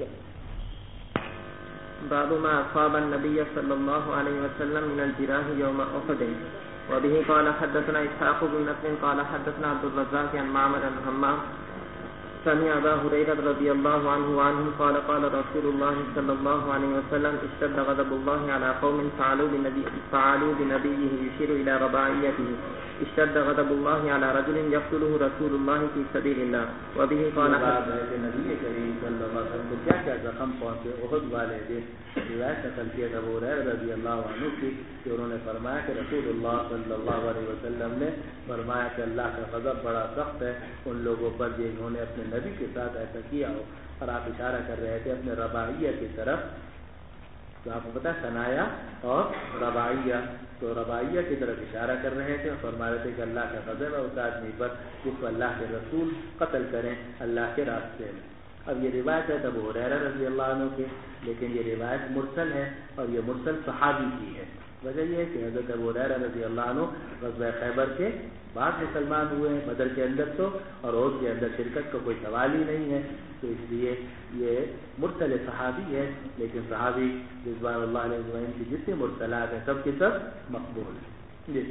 باب ما اصاب النبي صلى الله عليه وسلم من الجراح يوم احد وبه قال حدثنا اسحاق بن نصر قال حدثنا عبد الرزاق عن معمر بن همام سمع ابا هريره رضي الله عنه وعنهم قال قال رسول الله صلى الله عليه وسلم اشتد غضب الله على قوم فعلوا بنبيه يشير الى رباعيته اشتد غضب الله على رجل يقتله رسول الله في سبيل الله وبه قال نبی کریم صلی اللہ علیہ وسلم کو کیا کیا زخم پہنچے احد والے دن۔ روایت نقل کی ابو ہریرہ رضی اللہ عنہ کی کہ انہوں نے فرمایا کہ رسول اللہ صلی اللہ علیہ وسلم نے فرمایا کہ اللہ کا غضب بڑا سخت ہے ان لوگوں پر جنہوں نے اپنے نبی کے ساتھ ایسا کیا ہو۔ اور آپ اشارہ کر رہے تھے اپنے رباعیہ کی طرف، تو آپ کو پتا ثنایا اور رباعیہ، تو رباعیہ کی طرف اشارہ کر رہے تھے اور فرما رہے تھے کہ اللہ کا غضب ہے اس آدمی پر جس کو اللہ کے رسول قتل کریں اللہ کے راستے میں۔ اب یہ روایت ہے ابو ہریرہ رضی اللہ عنہ کی، لیکن یہ روایت مرسل ہے اور یہ مرسل صحابی کی ہے۔ وجہ یہ ہے کہ حضرت ابو ہریرہ رضی اللہ عنہ غزوہ خیبر کے بعد مسلمان ہوئے ہیں، بدر کے اندر تو اور احد کے اندر شرکت کا کوئی سوال ہی نہیں ہے، تو اس لیے یہ مرسل صحابی ہے، لیکن صحابی رضوان اللہ علیہ اجمعین کی جتنے مرسلات ہیں سب کی سب مقبول ہیں جی۔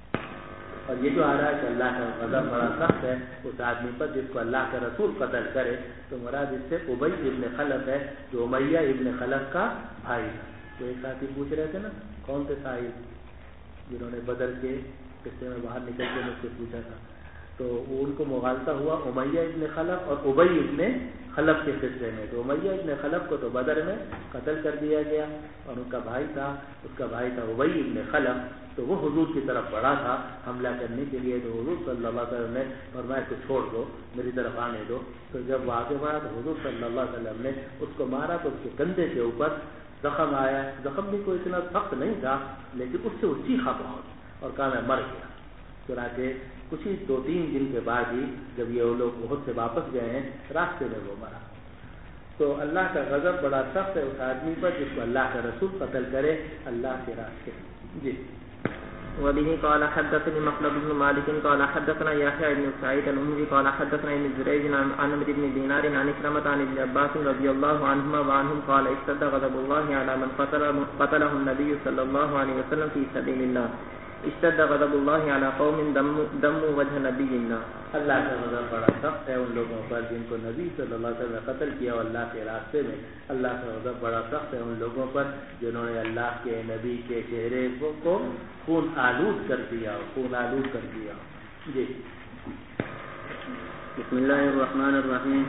اور یہ جو آ رہا ہے کہ اللہ کا غضب بڑا سخت ہے اس آدمی پر جس کو اللہ کا رسول قتل کرے، تو مراد اس سے ابی ابن خلف ہے جو امیہ ابن خلف کا بھائی ہے۔ تو ایک ساتھی پوچھ رہے تھے نا کون سے صاحب جنہوں نے بدر کے قصے میں باہر نکل کے مجھ سے پوچھا تھا، تو وہ ان کو مغالطہ ہوا امیہ ابن خلف اور ابی ابن خلف کے قصے میں۔ تو امیہ ابن خلف کو تو بدر میں قتل کر دیا گیا اور ان کا بھائی تھا، اس کا بھائی تھا ابی ابن خلف، تو وہ حضور کی طرف بڑھا تھا حملہ کرنے کے لیے، تو حضور صلی اللہ علیہ وسلم نے فرمایا کہ چھوڑ دو میری طرف آنے دو۔ تو جب وہ آگے بڑھا تو حضور صلی اللہ علیہ وسلم نے اس کو مارا تو اس کے کندھے کے اوپر زخم آیا، زخم بھی کوئی اتنا سخت نہیں تھا لیکن اس سے وہ چیخا بہت اور کہا میں مر گیا۔ چنانچہ کچھ ہی 2-3 دن کے بعد ہی جب یہ لوگ بہت سے واپس گئے ہیں راستے میں وہ مرا۔ تو اللہ کا غضب بڑا سخت ہے اس آدمی پر جس کو اللہ کا رسول قتل کرے اللہ کے راستے جی۔ وبه قال حدثني مخلد بن مالك قال حدثنا يحيى بن سعيد الأموي قال حدثنا ابن جريج عن عمرو بن دينار عن إكرمة عن ابن عباس رضي الله عنهما وعنهم قال اشتد غضب الله على من قتله النبي صلى الله عليه وسلم في سبيل الله اشتد غضب الله على قوم دموا وجه نبي الله۔ اللہ کا غضب بڑا سخت ہے ان لوگوں پر جن کو نبی صلی اللہ علیہ وسلم نے قتل کیا اور اللہ کے راستے میں۔ اللہ کا غضب بڑا سخت ہے ان لوگوں پر جنہوں نے اللہ کے نبی کے چہرے کو خون آلود کر دیا، خون آلود کر دیا جی۔ بسم اللہ الرحمن الرحیم۔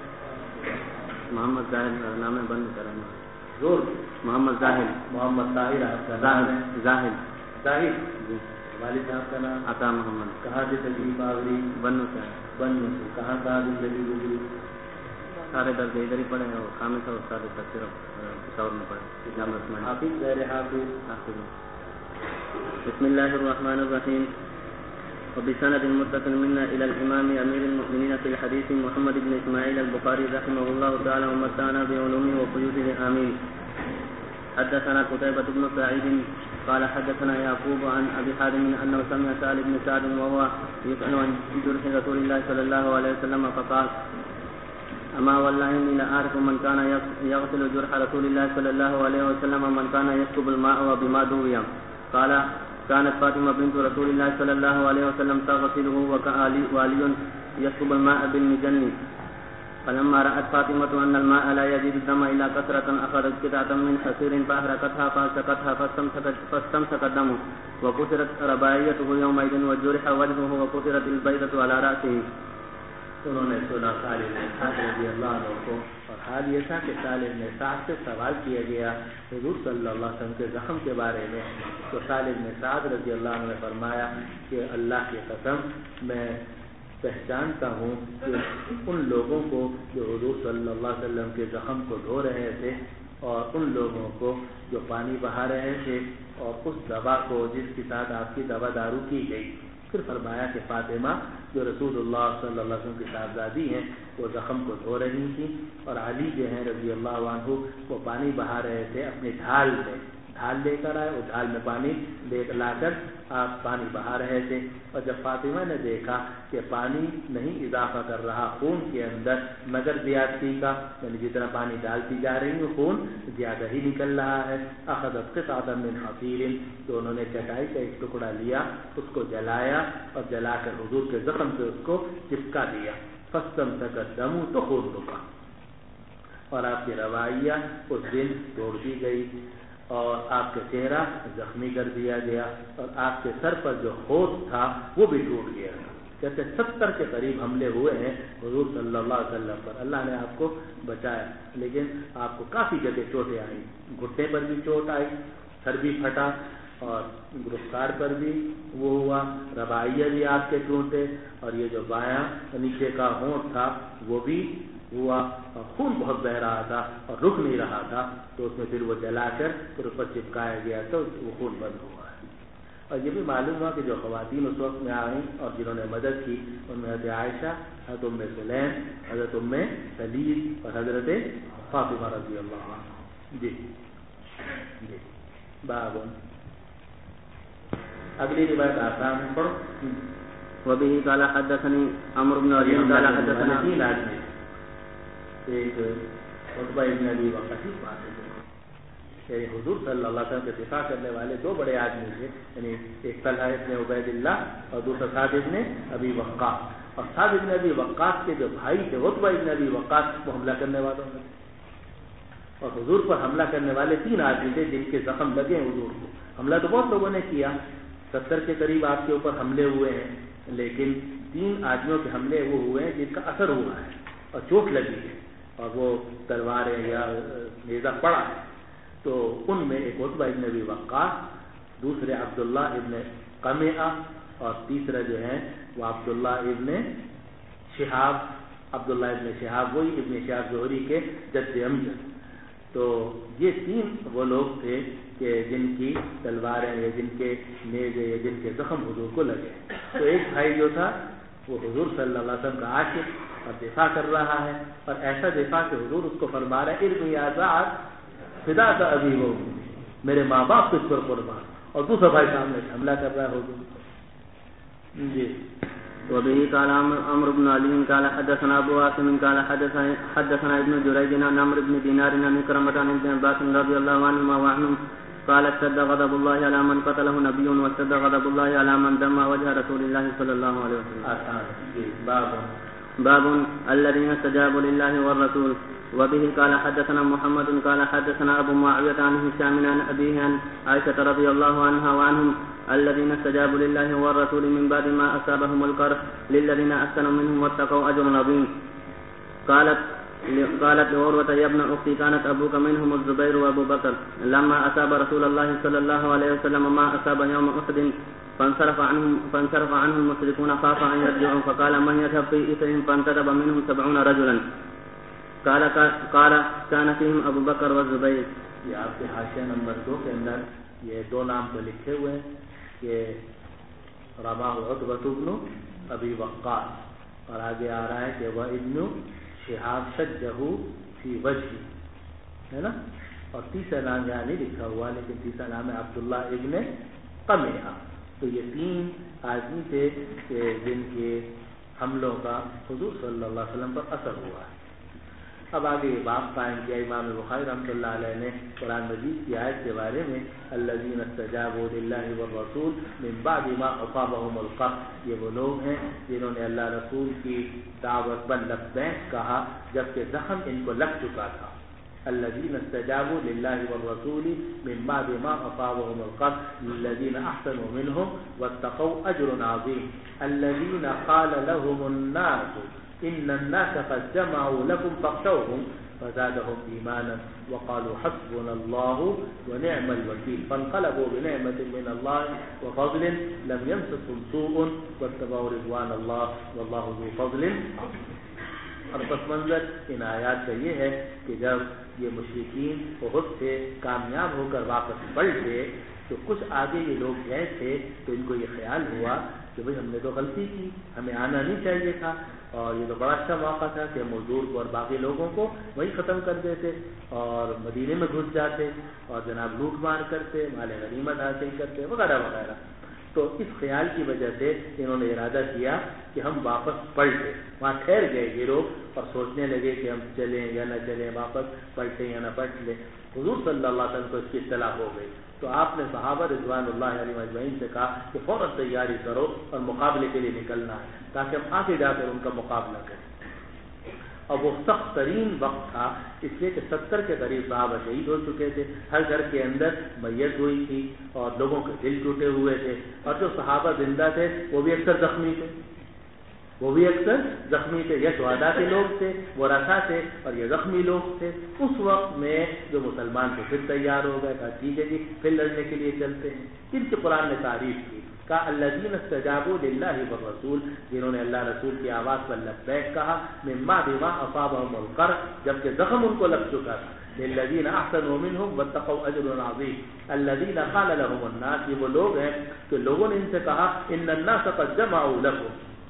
محمد ظاہر نام بند کرنا زور محمد ظاہر محمد طاہر آپ کا نام ہے؟ ظاہر جی۔ والد صاحب کا نام عطا محمد۔ کہاں سے تشریف آوری؟ بنو سے۔ بنو سے۔ کہاں کہاں زندگی گزری؟ سارے درد ادھر ہی پڑے ہیں، وہ خامی صاحب سارے تک صرف پشاور میں پڑے۔ حافظ غیر حافظ۔ بسم الله الرحمن الرحيم وبسند متصل منا إلى الإمام أمير المؤمنين في الحديث محمد بن إسماعيل البخاري رحمه الله تعالى ومتعنا بعلومه وفيوضه آمين. حدثنا قتيبة بن سعيد قال حدثنا يعقوب عن أبي حازم أنه سمع سهل بن سعد وهو يسأل عن جرح رسول الله صلى الله عليه وسلم فقال أما والله إني لأعرف من كان يغسل جرح رسول الله صلى الله عليه وسلم ومن كان يسكب الماء وبما دوي. قال كانت فاطمة بنت رسول الله صلى الله عليه وسلم تغسله وعلي يسكب الماء بالمجن. فلما رأت فاطمة أن الماء لا يزيد الدم إلا كثرة أخذت قطعة من حصير فأحرقتها فألصقتها فاستمسك الدم وكسرت رباعيته يومئذ وجرح وجهه وكسرت البيضة على رأسه. انہوں نے سنا سالم بن سعد رضی اللہ عنہ کو، اور حال یہ تھا کہ سالم بن سعد سے سوال کیا گیا حضور صلی اللہ علیہ وسلم کے زخم کے بارے میں، تو سالم بن سعد رضی اللہ عنہ نے فرمایا کہ اللہ کی قسم میں پہچانتا ہوں کہ ان لوگوں کو جو حضور صلی اللہ علیہ وسلم کے زخم کو دھو رہے تھے اور ان لوگوں کو جو پانی بہا رہے تھے اور اس دوا کو جس کے ساتھ آپ کی دوا دارو کی گئی. پھر فرمایا کہ فاطمہ جو رسول اللہ صلی اللہ علیہ وسلم کی صاحبزادی ہیں وہ زخم کو دھو رہی تھیں اور علی جو ہیں رضی اللہ عنہ وہ پانی بہا رہے تھے اپنے ڈھال میں. ڈھال لے کر آئے, اس ڈھال میں پانی لے لا کر آپ پانی بہا رہے تھے. اور جب فاطمہ نے دیکھا کہ پانی نہیں اضافہ کر رہا خون کے اندر مگر زیادتی کا, یعنی جتنا پانی ڈالتی جا رہی ہے خون زیادہ ہی نکل رہا ہے, اخذت قطعۃ من حصیر, تو انہوں نے چٹائی کا ایک ٹکڑا لیا, اس کو جلایا اور جلا کر حضور کے زخم سے اس کو چپکا دیا. فاستمسک الدم, تو خون رکا اور آپ کی روائیہ اس دن توڑ دی گئی اور آپ کا چہرہ زخمی کر دیا گیا اور آپ کے سر پر جو ہوٹ تھا وہ بھی ٹوٹ گیا. کہتے 70 کے قریب حملے ہوئے ہیں حضور صلی اللہ علیہ وسلم پر, اللہ نے آپ کو بچایا, لیکن آپ کو کافی جگہ چوٹیں آئیں, گھٹنے پر بھی چوٹ آئی, سر بھی پھٹا اور رخسار پر بھی وہ ہوا, رباعیہ بھی آپ کے ٹوٹے اور یہ جو بایاں نیچے کا ہونٹ تھا وہ بھی ہوا اور خون بہت بہ رہا تھا اور رک نہیں رہا تھا, تو اس میں پھر وہ جلا کر پھر اوپر چپکایا گیا تو وہ خون بند ہوا ہے. اور یہ بھی معلوم ہوا کہ جو خواتین اس وقت میں آئیں اور جنہوں نے مدد کی ان میں حضرت عائشہ, حضرت ام سلیم, حضرت ام سلیم اور حضرت فاطمہ رضی اللہ عنہ. جی جی باب. اگلی روایت آسان ہے, پڑھو. وبه قال حدثني عمرو بن علي قال حدثنا ایک عتبہ ابن ابی وقاص کی بات ہے کہ حضور صلی اللہ علیہ وسلم کے دفاع کرنے والے دو بڑے آدمی تھے, یعنی ایک طلحہ ابن عبید اللہ اور دوسرا سعد ابن ابی وقاص. اور سعد ابن ابی وقاص کے جو بھائی تھے عتبہ ابن ابی وقاص کو حملہ کرنے والوں میں, اور حضور پر حملہ کرنے والے 3 آدمی تھے جن کے زخم لگے حضور کو. حملہ تو بہت لوگوں نے کیا, 70 کے قریب آپ کے اوپر حملے ہوئے ہیں, لیکن 3 آدمیوں کے حملے وہ ہوئے ہیں جن کا اثر ہوا ہے اور چوٹ لگی ہے اور وہ تلواریں یا نیزہ پڑا ہے. تو ان میں ایک عتبہ ابن ابی وقاص, دوسرے عبداللہ ابن قمیعہ اور تیسرا جو ہے وہ عبداللہ ابن شہاب. عبداللہ ابن شہاب وہی ابن شہاب زہری کے جد امجد. تو یہ 3 وہ لوگ تھے کہ جن کی تلواریں یا جن کے نیزے یا جن کے زخم حضور کو لگے. تو ایک بھائی جو تھا وہ حضور صلی اللہ علیہ وسلم کا عاشق اور دفاع کر رہا ہے, اور ایسا دفاع کہ حضور اس کو فرما رہے ہیں ارمی آزاد فدا کا ابھی ہو, میرے ماں باپ کو اس پر قربان, اور دوسرا بھائی سامنے سے حملہ کر رہا ہے حضور. جی. وبه قال عمرو بن علي قال حدثنا ابو عاصم قال حدثنا ابن جريج عن عمرو بن دينار عن كرمة عن ابن عباس رضي الله عنهما وعنهم قال اشتد غضب الله على من قتله نبي واشتد غضب الله على من دم وجه رسول الله صلى الله عليه وسلم. باب الذين استجابوا لله والرسول. وبه قال حدثنا محمد قال حدثنا ابو معاوية عن هشام عن ابيه عن عائشة رضي الله عنها وعنهم الذين استجابوا لله والرسول من بعد ما اصابهم القرح للذين احسنوا منهم واتقوا اجر عظيم. قالت لعروة يا ابن اختي كانت ابوك منهم الزبير وابو بكر لما اصاب رسول الله صلى الله عليه وسلم ما اصاب يوم احد فانصرف عنهم المشركون خاف ان يرجعوا فقال من يذهب في اثرهم فانتدب منهم 70 رجلا قال كان فيهم ابو بكر والزبير. یہ آپ کے حاشیہ نمبر 2 کے اندر یہ 2 نام تو لکھے ہوئے ہیں کہ رماه عتبہ بن ابی وقاص, اور آگے آ رہا ہے کہ وہ ابن شہاب شجہ فی وجہ, ہے نا. اور تیسرا نام یہاں نہیں لکھا ہوا, لیکن تیسرا نام ہے عبداللہ ابن قمیعہ. تو یہ 3 آدمی تھے کہ جن کے حملوں کا حضور صلی اللہ علیہ وسلم پر اثر ہوا ہے. اب آگے یہ باب قائم کیا امام بخاری رحمۃ اللہ علیہ نے قرآن مجید کی آیت کے بارے میں الذین استجابوا للہ والرسول من بعد ما اصابهم القرح. یہ وہ لوگ ہیں جنہوں نے اللہ رسول کی دعوت پر لبیک کہا جبکہ زخم ان کو لگ چکا تھا. الذین استجابوا للہ والرسول من بعد ما اصابهم القرح للذین احسنوا منهم واتقوا اجر عظیم. الذین قال لهم الناس ان الناس قد جمعوا لكم فاخشوهم فزادهم ایمانا وقالوا حسبنا الله ونعم الوکیل فانقلبوا بنعمة من الله وفضل لم يمسسهم سوء واتبعوا رضوان الله والله ذو فضل. اور پس منظر ان آیات کا یہ ہے کہ جب یہ مشرکین احد سے کامیاب ہو کر واپس پلٹے تو کچھ آگے یہ لوگ گئے تھے تو ان کو یہ خیال ہوا کہ بھئی ہم نے تو غلطی کی, ہمیں آنا نہیں چاہیے تھا, اور یہ تو بڑا اچھا موقع تھا کہ ہم حضور کو اور باقی لوگوں کو وہی ختم کر دیتے اور مدینے میں گھس جاتے اور جناب لوٹ مار کرتے, مال غنیمت حاصل کرتے وغیرہ وغیرہ. تو اس خیال کی وجہ سے انہوں نے ارادہ کیا کہ ہم واپس پلٹیں. وہاں ٹھہر گئے یہ لوگ اور سوچنے لگے کہ ہم چلیں یا نہ چلیں, واپس پلٹیں یا نہ پلٹ لیں. حضور صلی اللہ علیہ وسلم کو اس کی اطلاع ہو گئی تو آپ نے صحابہ رضوان اللہ علیہ اجمعین سے کہا کہ فوراً تیاری کرو اور مقابلے کے لیے نکلنا ہے تاکہ ہم آگے جا کر ان کا مقابلہ کریں. اور وہ سخت ترین وقت تھا اس لیے کہ 70 کے قریب صحابہ شہید ہو چکے تھے, ہر گھر کے اندر میت ہوئی تھی اور لوگوں کے دل ٹوٹے ہوئے تھے, اور جو صحابہ زندہ تھے وہ بھی اکثر زخمی تھے, یہ شہداء کے لوگ تھے, وہ رسا تھے اور یہ زخمی لوگ تھے. اس وقت میں جو مسلمان تھے پھر تیار ہو گئے, کہا ٹھیک ہے جی پھر لڑنے کے لیے چلتے ہیں. ان کی قرآن نے تعریف کی, کہا الذین استجابوا للہ والرسول, جنہوں نے اللہ رسول کی آواز پر لبیک کہا, من بعد ما اصابهم القرح, جبکہ زخم ان کو لگ چکا تھا. للذین احسنوا منهم واتقوا اجر عظیم الذین قال لهم الناس, یہ وہ لوگ ہیں کہ لوگوں نے ان سے کہا ان الناس قد جمعوا لكم,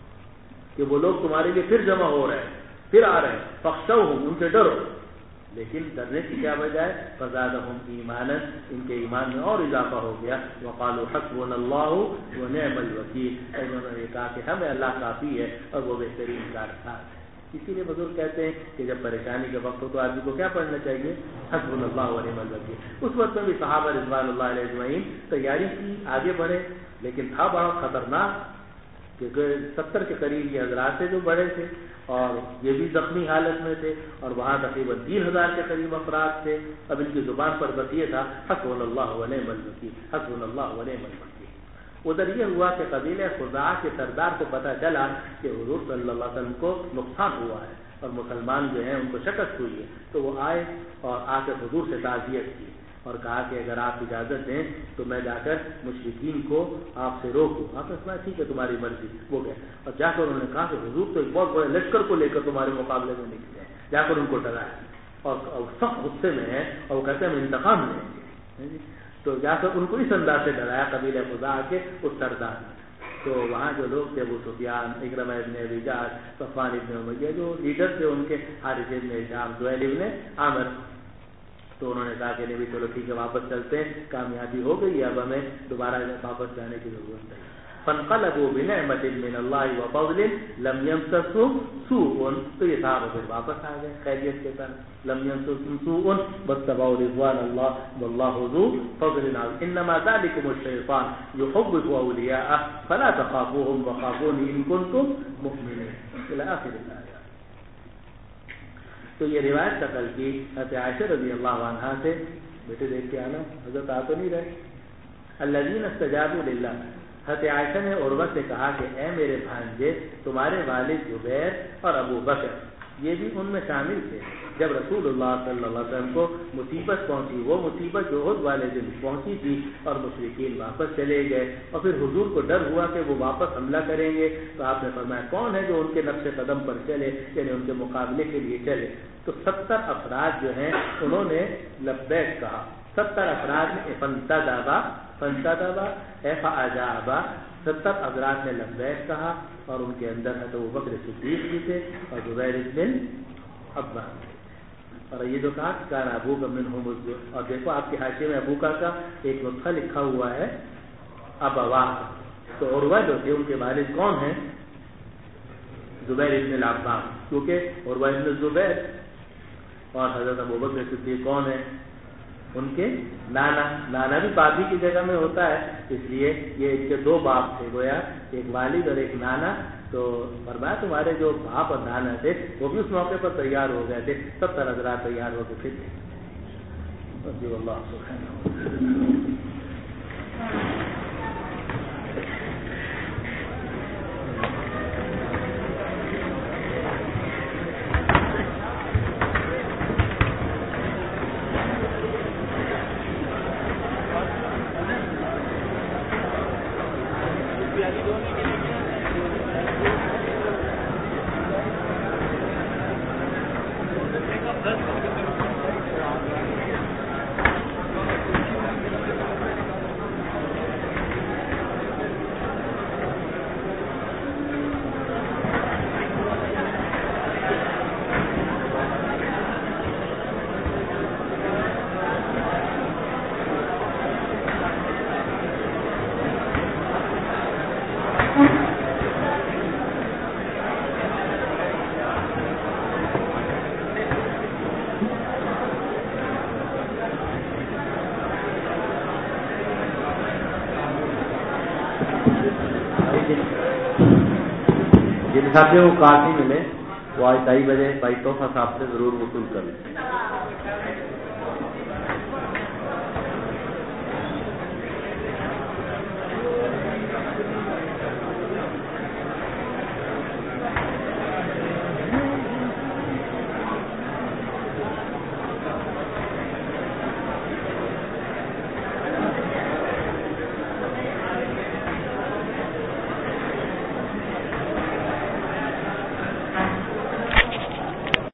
کہ وہ لوگ تمہارے لیے پھر جمع ہو رہے ہیں, پھر آ رہے ہیں, فاخشوهم, ان سے ڈرو. لیکن ڈرنے کی کیا وجہ ہے؟ فزادهم ایمانا, ان کے ایمان میں اور اضافہ ہو گیا. وقالوا حسبنا الله ونعم الوکیل, انہوں نے کہا کہ ہمیں اللہ کافی ہے اور وہ بہترین کارساز ہے. اسی لیے بزرگ کہتے ہیں کہ جب پریشانی کا وقت ہو تو آدمی کو کیا پڑھنا چاہیے؟ حسبنا اللہ ونعم الوکیل. اس وقت میں بھی صحابہ رضوان اللہ علیہ اجمعین تیاری کی, آگے بڑھے, لیکن تھا بڑا خطرناک کیونکہ 70 کے قریب یہ حضرات تھے جو بڑے تھے اور یہ بھی زخمی حالت میں تھے, اور وہاں تقریباً 3000 کے قریب افراد تھے. اب ان کی زبان پر بس یہ تھا حسبنا اللہ ونعم الوکیل, حسبنا اللہ ونعم الوکیل. ادھر یہ ہوا کہ قبیلہ خزاعہ کے سردار کو پتہ چلا کہ حضور صلی اللہ علیہ وسلم کو نقصان ہوا ہے اور مسلمان جو ہیں ان کو شکست ہوئی ہے, تو وہ آئے اور آ کر حضور سے تعزیت کی اور کہا کہ اگر آپ اجازت دیں تو میں جا کر مشرکین کو آپ سے روکوں. آپ نے سنا ٹھیک ہے تمہاری مرضی. وہ گئے اور جا کر انہوں نے کہا کہ حضور تو ایک بہت بڑے لشکر کو لے کر تمہارے مقابلے میں نکلے ہیں, جا کر ان کو ڈرایا اور سخت غصے میں ہے اور وہ کہتے ہیں ہم انتقام لیں گے. تو جا کر ان کو اس انداز سے ڈرایا قبیلہ خزاعہ کے اس سردار نے. تو وہاں جو لوگ تھے ابو سفیان, اکرمہ ابن ابی جہل, صفوان ابن امیہ, جو لیڈر تھے ان کے, حارث ابن ہشام, سہیل ابن عامر, تو انہوں نے کہا کہ نبی چلو ٹھیک ہے واپس چلتے ہیں, کامیابی ہو گئی, اب ہمیں دوبارہ واپس جانے کی ضرورت نہیں. فانقلبوا بنعمت من اللہ وفضل لم يمسسهم سوء, تو یہ صحابہ پھر واپس آ گئے خیریت کے ساتھ. لم يمسسهم سوء واتبعوا رضوان اللہ واللہ ذو فضل عظیم. انما ذلكم الشیطان يخوف اولیاءه فلا تخافوهم وخافوني ان کنتم مؤمنین الى آخر الآیات. تو یہ روایت نقل کی حضرت عائشہ رضی اللہ عنہا سے. بیٹے دیکھ کے آنا, حضرت آ تو نہیں رہے. الذین استجابوا للہ, حضرت عائشہ نے عروہ سے کہا کہ اے میرے بھانجے, تمہارے والد زبیر اور ابو بکر یہ بھی ان میں شامل تھے جب رسول اللہ صلی اللہ علیہ وسلم کو مصیبت پہنچی, وہ مصیبت جو احد والے دن پہنچی تھی, اور مشرکین واپس چلے گئے اور پھر حضور کو ڈر ہوا کہ وہ واپس حملہ کریں گے. تو آپ نے فرمایا کون ہے جو ان کے نقش قدم پر چلے, یعنی ان کے مقابلے کے لیے چلے. تو 70 افراد جو ہیں انہوں نے لبیک کہا. 70 افراد نے فانتدبا فاجابا, 70 افراد نے لبیک کہا, اور ان کے اندر ہے تو ابو بکر صدیق بھی تھے اور زبیر بن عوام. اور یہ جو کہا کان ابو کا منہم, اور دیکھو آپ کے حاشیے میں ابو کا ایک نسخہ لکھا ہوا ہے ابوا. تو عروہ جو تھے ان کے والد کون ہیں؟ زبیر بن العوام, کیونکہ عروہ بن زبیر اور حضرت ابو بکر صدیق کون ہیں؟ ان کے نانا. نانا بھی بابی کی جگہ میں ہوتا ہے, اس لیے یہ ان کے 2 باپ تھے گویا, ایک والد اور ایک نانا. تو فرمایا تمہارے جو باپ اور نانا تھے وہ بھی اس موقع پر تیار ہو گئے تھے, 70 حضرات تیار ہو کے پھر تھے. اللہ سبحانہ جن ساتھیوں کو کارڈ نہیں ملے وہ آج 2:30 بجے بھائی توفہ صاحب سے ضرور وصول کر لیں.